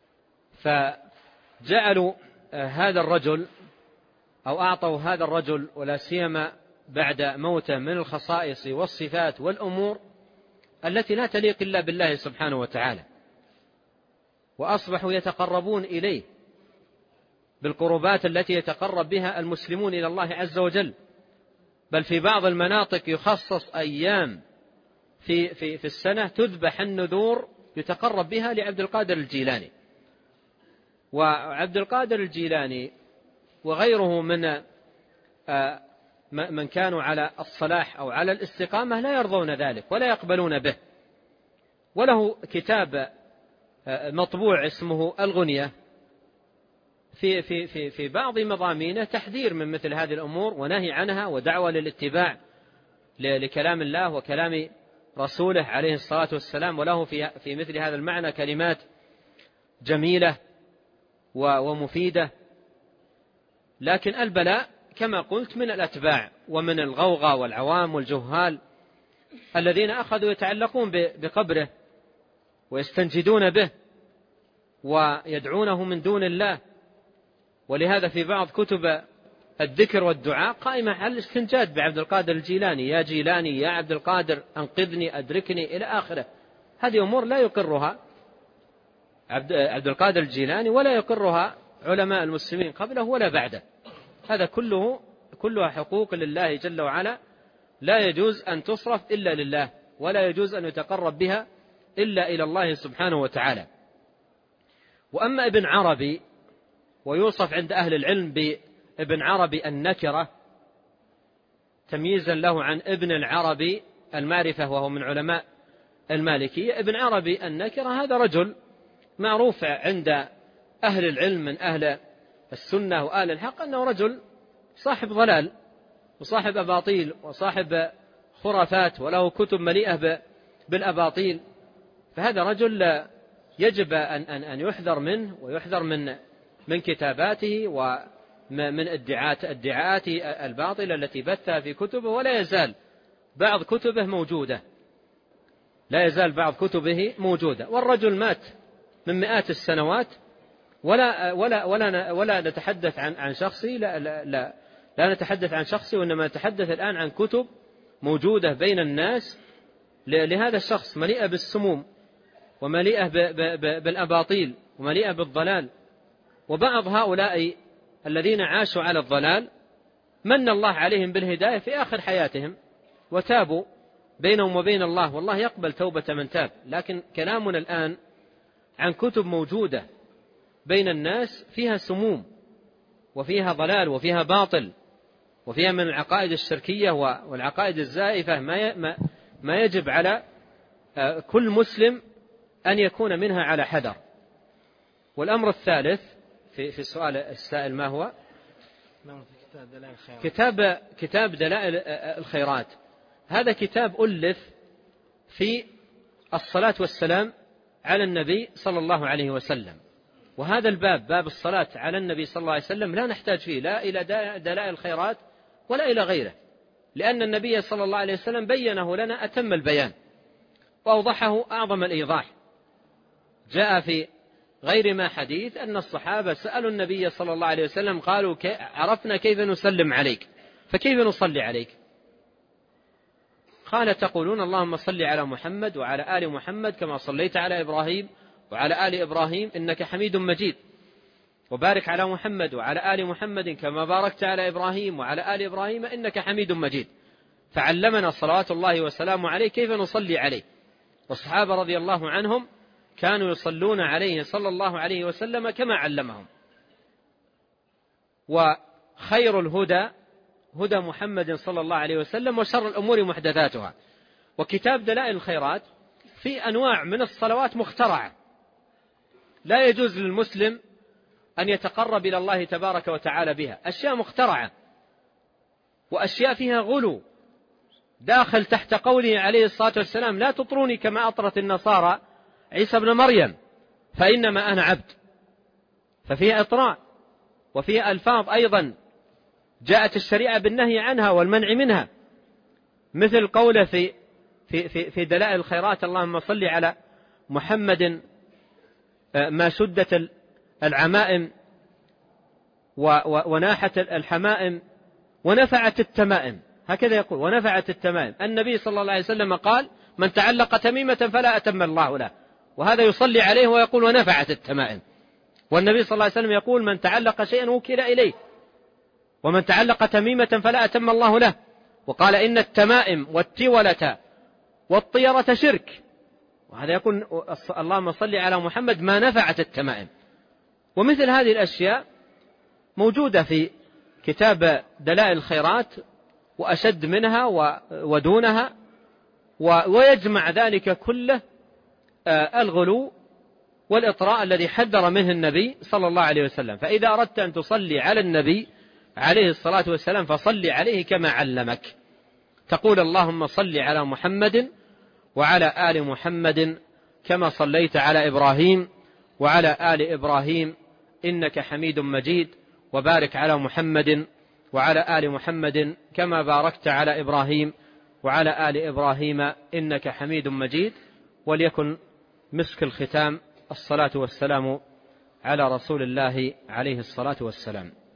فجعلوا هذا الرجل أو أعطوا هذا الرجل ولا سيما بعد موته من الخصائص والصفات والأمور التي لا تليق إلا بالله سبحانه وتعالى، وأصبحوا يتقربون إليه بالقربات التي يتقرب بها المسلمون إلى الله عز وجل. بل في بعض المناطق يخصص أيام في, في, في السنة تذبح النذور يتقرب بها لعبد القادر الجيلاني. وعبد القادر الجيلاني وغيره من من كانوا على الصلاح أو على الاستقامة لا يرضون ذلك ولا يقبلون به. وله كتاب مطبوع اسمه الغنية في, في, في, في بعض مضامينه تحذير من مثل هذه الأمور ونهي عنها ودعوة للاتباع لكلام الله وكلام رسوله عليه الصلاة والسلام. وله في, في مثل هذا المعنى كلمات جميلة ومفيدة. لكن البلاء كما قلت من الأتباع ومن الغوغى والعوام والجهال الذين أخذوا يتعلقون بقبره ويستنجدون به ويدعونه من دون الله. ولهذا في بعض كتب الذكر والدعاء قائمة على الاستنجاد بعبد القادر الجيلاني: يا جيلاني يا عبد القادر أنقذني أدركني إلى آخره. هذه أمور لا يقرها عبد القادر الجيلاني ولا يقرها علماء المسلمين قبله ولا بعده. هذا كله كلها حقوق لله جل وعلا لا يجوز أن تصرف إلا لله، ولا يجوز أن يتقرب بها إلا إلى الله سبحانه وتعالى. وأما ابن عربي ويوصف عند أهل العلم بابن عربي النكرة تمييزا له عن ابن العربي المعرفة وهو من علماء المالكية. ابن عربي النكرة هذا رجل معروف عند أهل العلم من أهل السنة وآل الحق أنه رجل صاحب ضلال وصاحب أباطيل وصاحب خرافات وله كتب مليئة بالأباطيل. فهذا رجل يجب أن أن يحذر منه ويحذر من من كتاباته ومن ادعاءات ادعاءات الباطلة التي بثها في كتبه. ولا يزال بعض كتبه موجودة لا يزال بعض كتبه موجودة. والرجل مات من مئات السنوات ولا ولا ولا ولا نتحدث عن عن شخصي لا لا لا, لا نتحدث عن شخصي وإنما نتحدث الآن عن كتب موجودة بين الناس لهذا الشخص مليئة بالسموم ومليئة بالأباطيل ومليئة بالضلال. وبعض هؤلاء الذين عاشوا على الضلال من الله عليهم بالهداية في آخر حياتهم وتابوا بينهم وبين الله، والله يقبل توبة من تاب. لكن كلامنا الآن عن كتب موجودة بين الناس فيها سموم وفيها ضلال وفيها باطل وفيها من العقائد الشركية والعقائد الزائفة ما يجب على كل مسلم أن يكون منها على حذر. والأمر الثالث في في السؤال السائل ما هو؟ كتاب كتاب دلائل الخيرات. هذا كتاب ألف في الصلاة والسلام على النبي صلى الله عليه وسلم، وهذا الباب باب الصلاة على النبي صلى الله عليه وسلم لا نحتاج فيه لا إلى دلائل الخيرات ولا إلى غيره، لأن النبي صلى الله عليه وسلم بينه لنا أتم البيان وأوضحه أعظم الإيضاح. جاء في غير ما حديث أن الصحابة سألوا النبي صلى الله عليه وسلم قالوا عرفنا كيف نسلم عليك فكيف نصلي عليك؟ قال تقولون اللهم صل على محمد وعلى آل محمد كما صليت على إبراهيم وعلى آل إبراهيم إنك حميد مجيد، وبارك على محمد وعلى آل محمد كما باركت على إبراهيم وعلى آل إبراهيم إنك حميد مجيد. فعلمنا صلوات الله وسلامه عليه كيف نصلي عليه. والصحابة رضي الله عنهم كانوا يصلون عليه صلى الله عليه وسلم كما علمهم. وخير الهدى هدى محمد صلى الله عليه وسلم وشر الأمور محدثاتها. وكتاب دلائل الخيرات في أنواع من الصلوات مخترعة لا يجوز للمسلم أن يتقرب إلى الله تبارك وتعالى بها، أشياء مخترعة وأشياء فيها غلو داخل تحت قوله عليه الصلاة والسلام لا تطروني كما أطرت النصارى عيسى ابن مريم فإنما أنا عبد، ففيها إطراء وفيها ألفاظ أيضا جاءت الشريعة بالنهي عنها والمنع منها، مثل قوله في في في, في دلائل الخيرات اللهم صل على محمد ما شدت العمائم وناحت الحمائم ونفعت التمائم، هكذا يقول ونفعت التمائم. النبي صلى الله عليه وسلم قال من تعلق تميمة فلا أتم الله له، وهذا يصلي عليه ويقول ونفعت التمائم. والنبي صلى الله عليه وسلم يقول من تعلق شيئا وكل إليه، ومن تعلق تميمة فلا أتم الله له. وقال إن التمائم والتولة والطيرة شرك، وهذا يقول اللهم صل على محمد ما نفعت التمائم. ومثل هذه الأشياء موجودة في كتاب دلائل الخيرات وأشد منها ودونها، ويجمع ذلك كله الغلو والإطراء الذي حذر منه النبي صلى الله عليه وسلم. فإذا أردت أن تصلي على النبي عليه الصلاة والسلام فصلي عليه كما علمك، تقول اللهم صل على محمد وعلى آل محمد كما صليت على إبراهيم وعلى آل إبراهيم إنك حميد مجيد، وبارك على محمد وعلى آل محمد كما باركت على إبراهيم وعلى آل إبراهيم إنك حميد مجيد. وليكن مسك الختام الصلاة والسلام على رسول الله عليه الصلاة والسلام.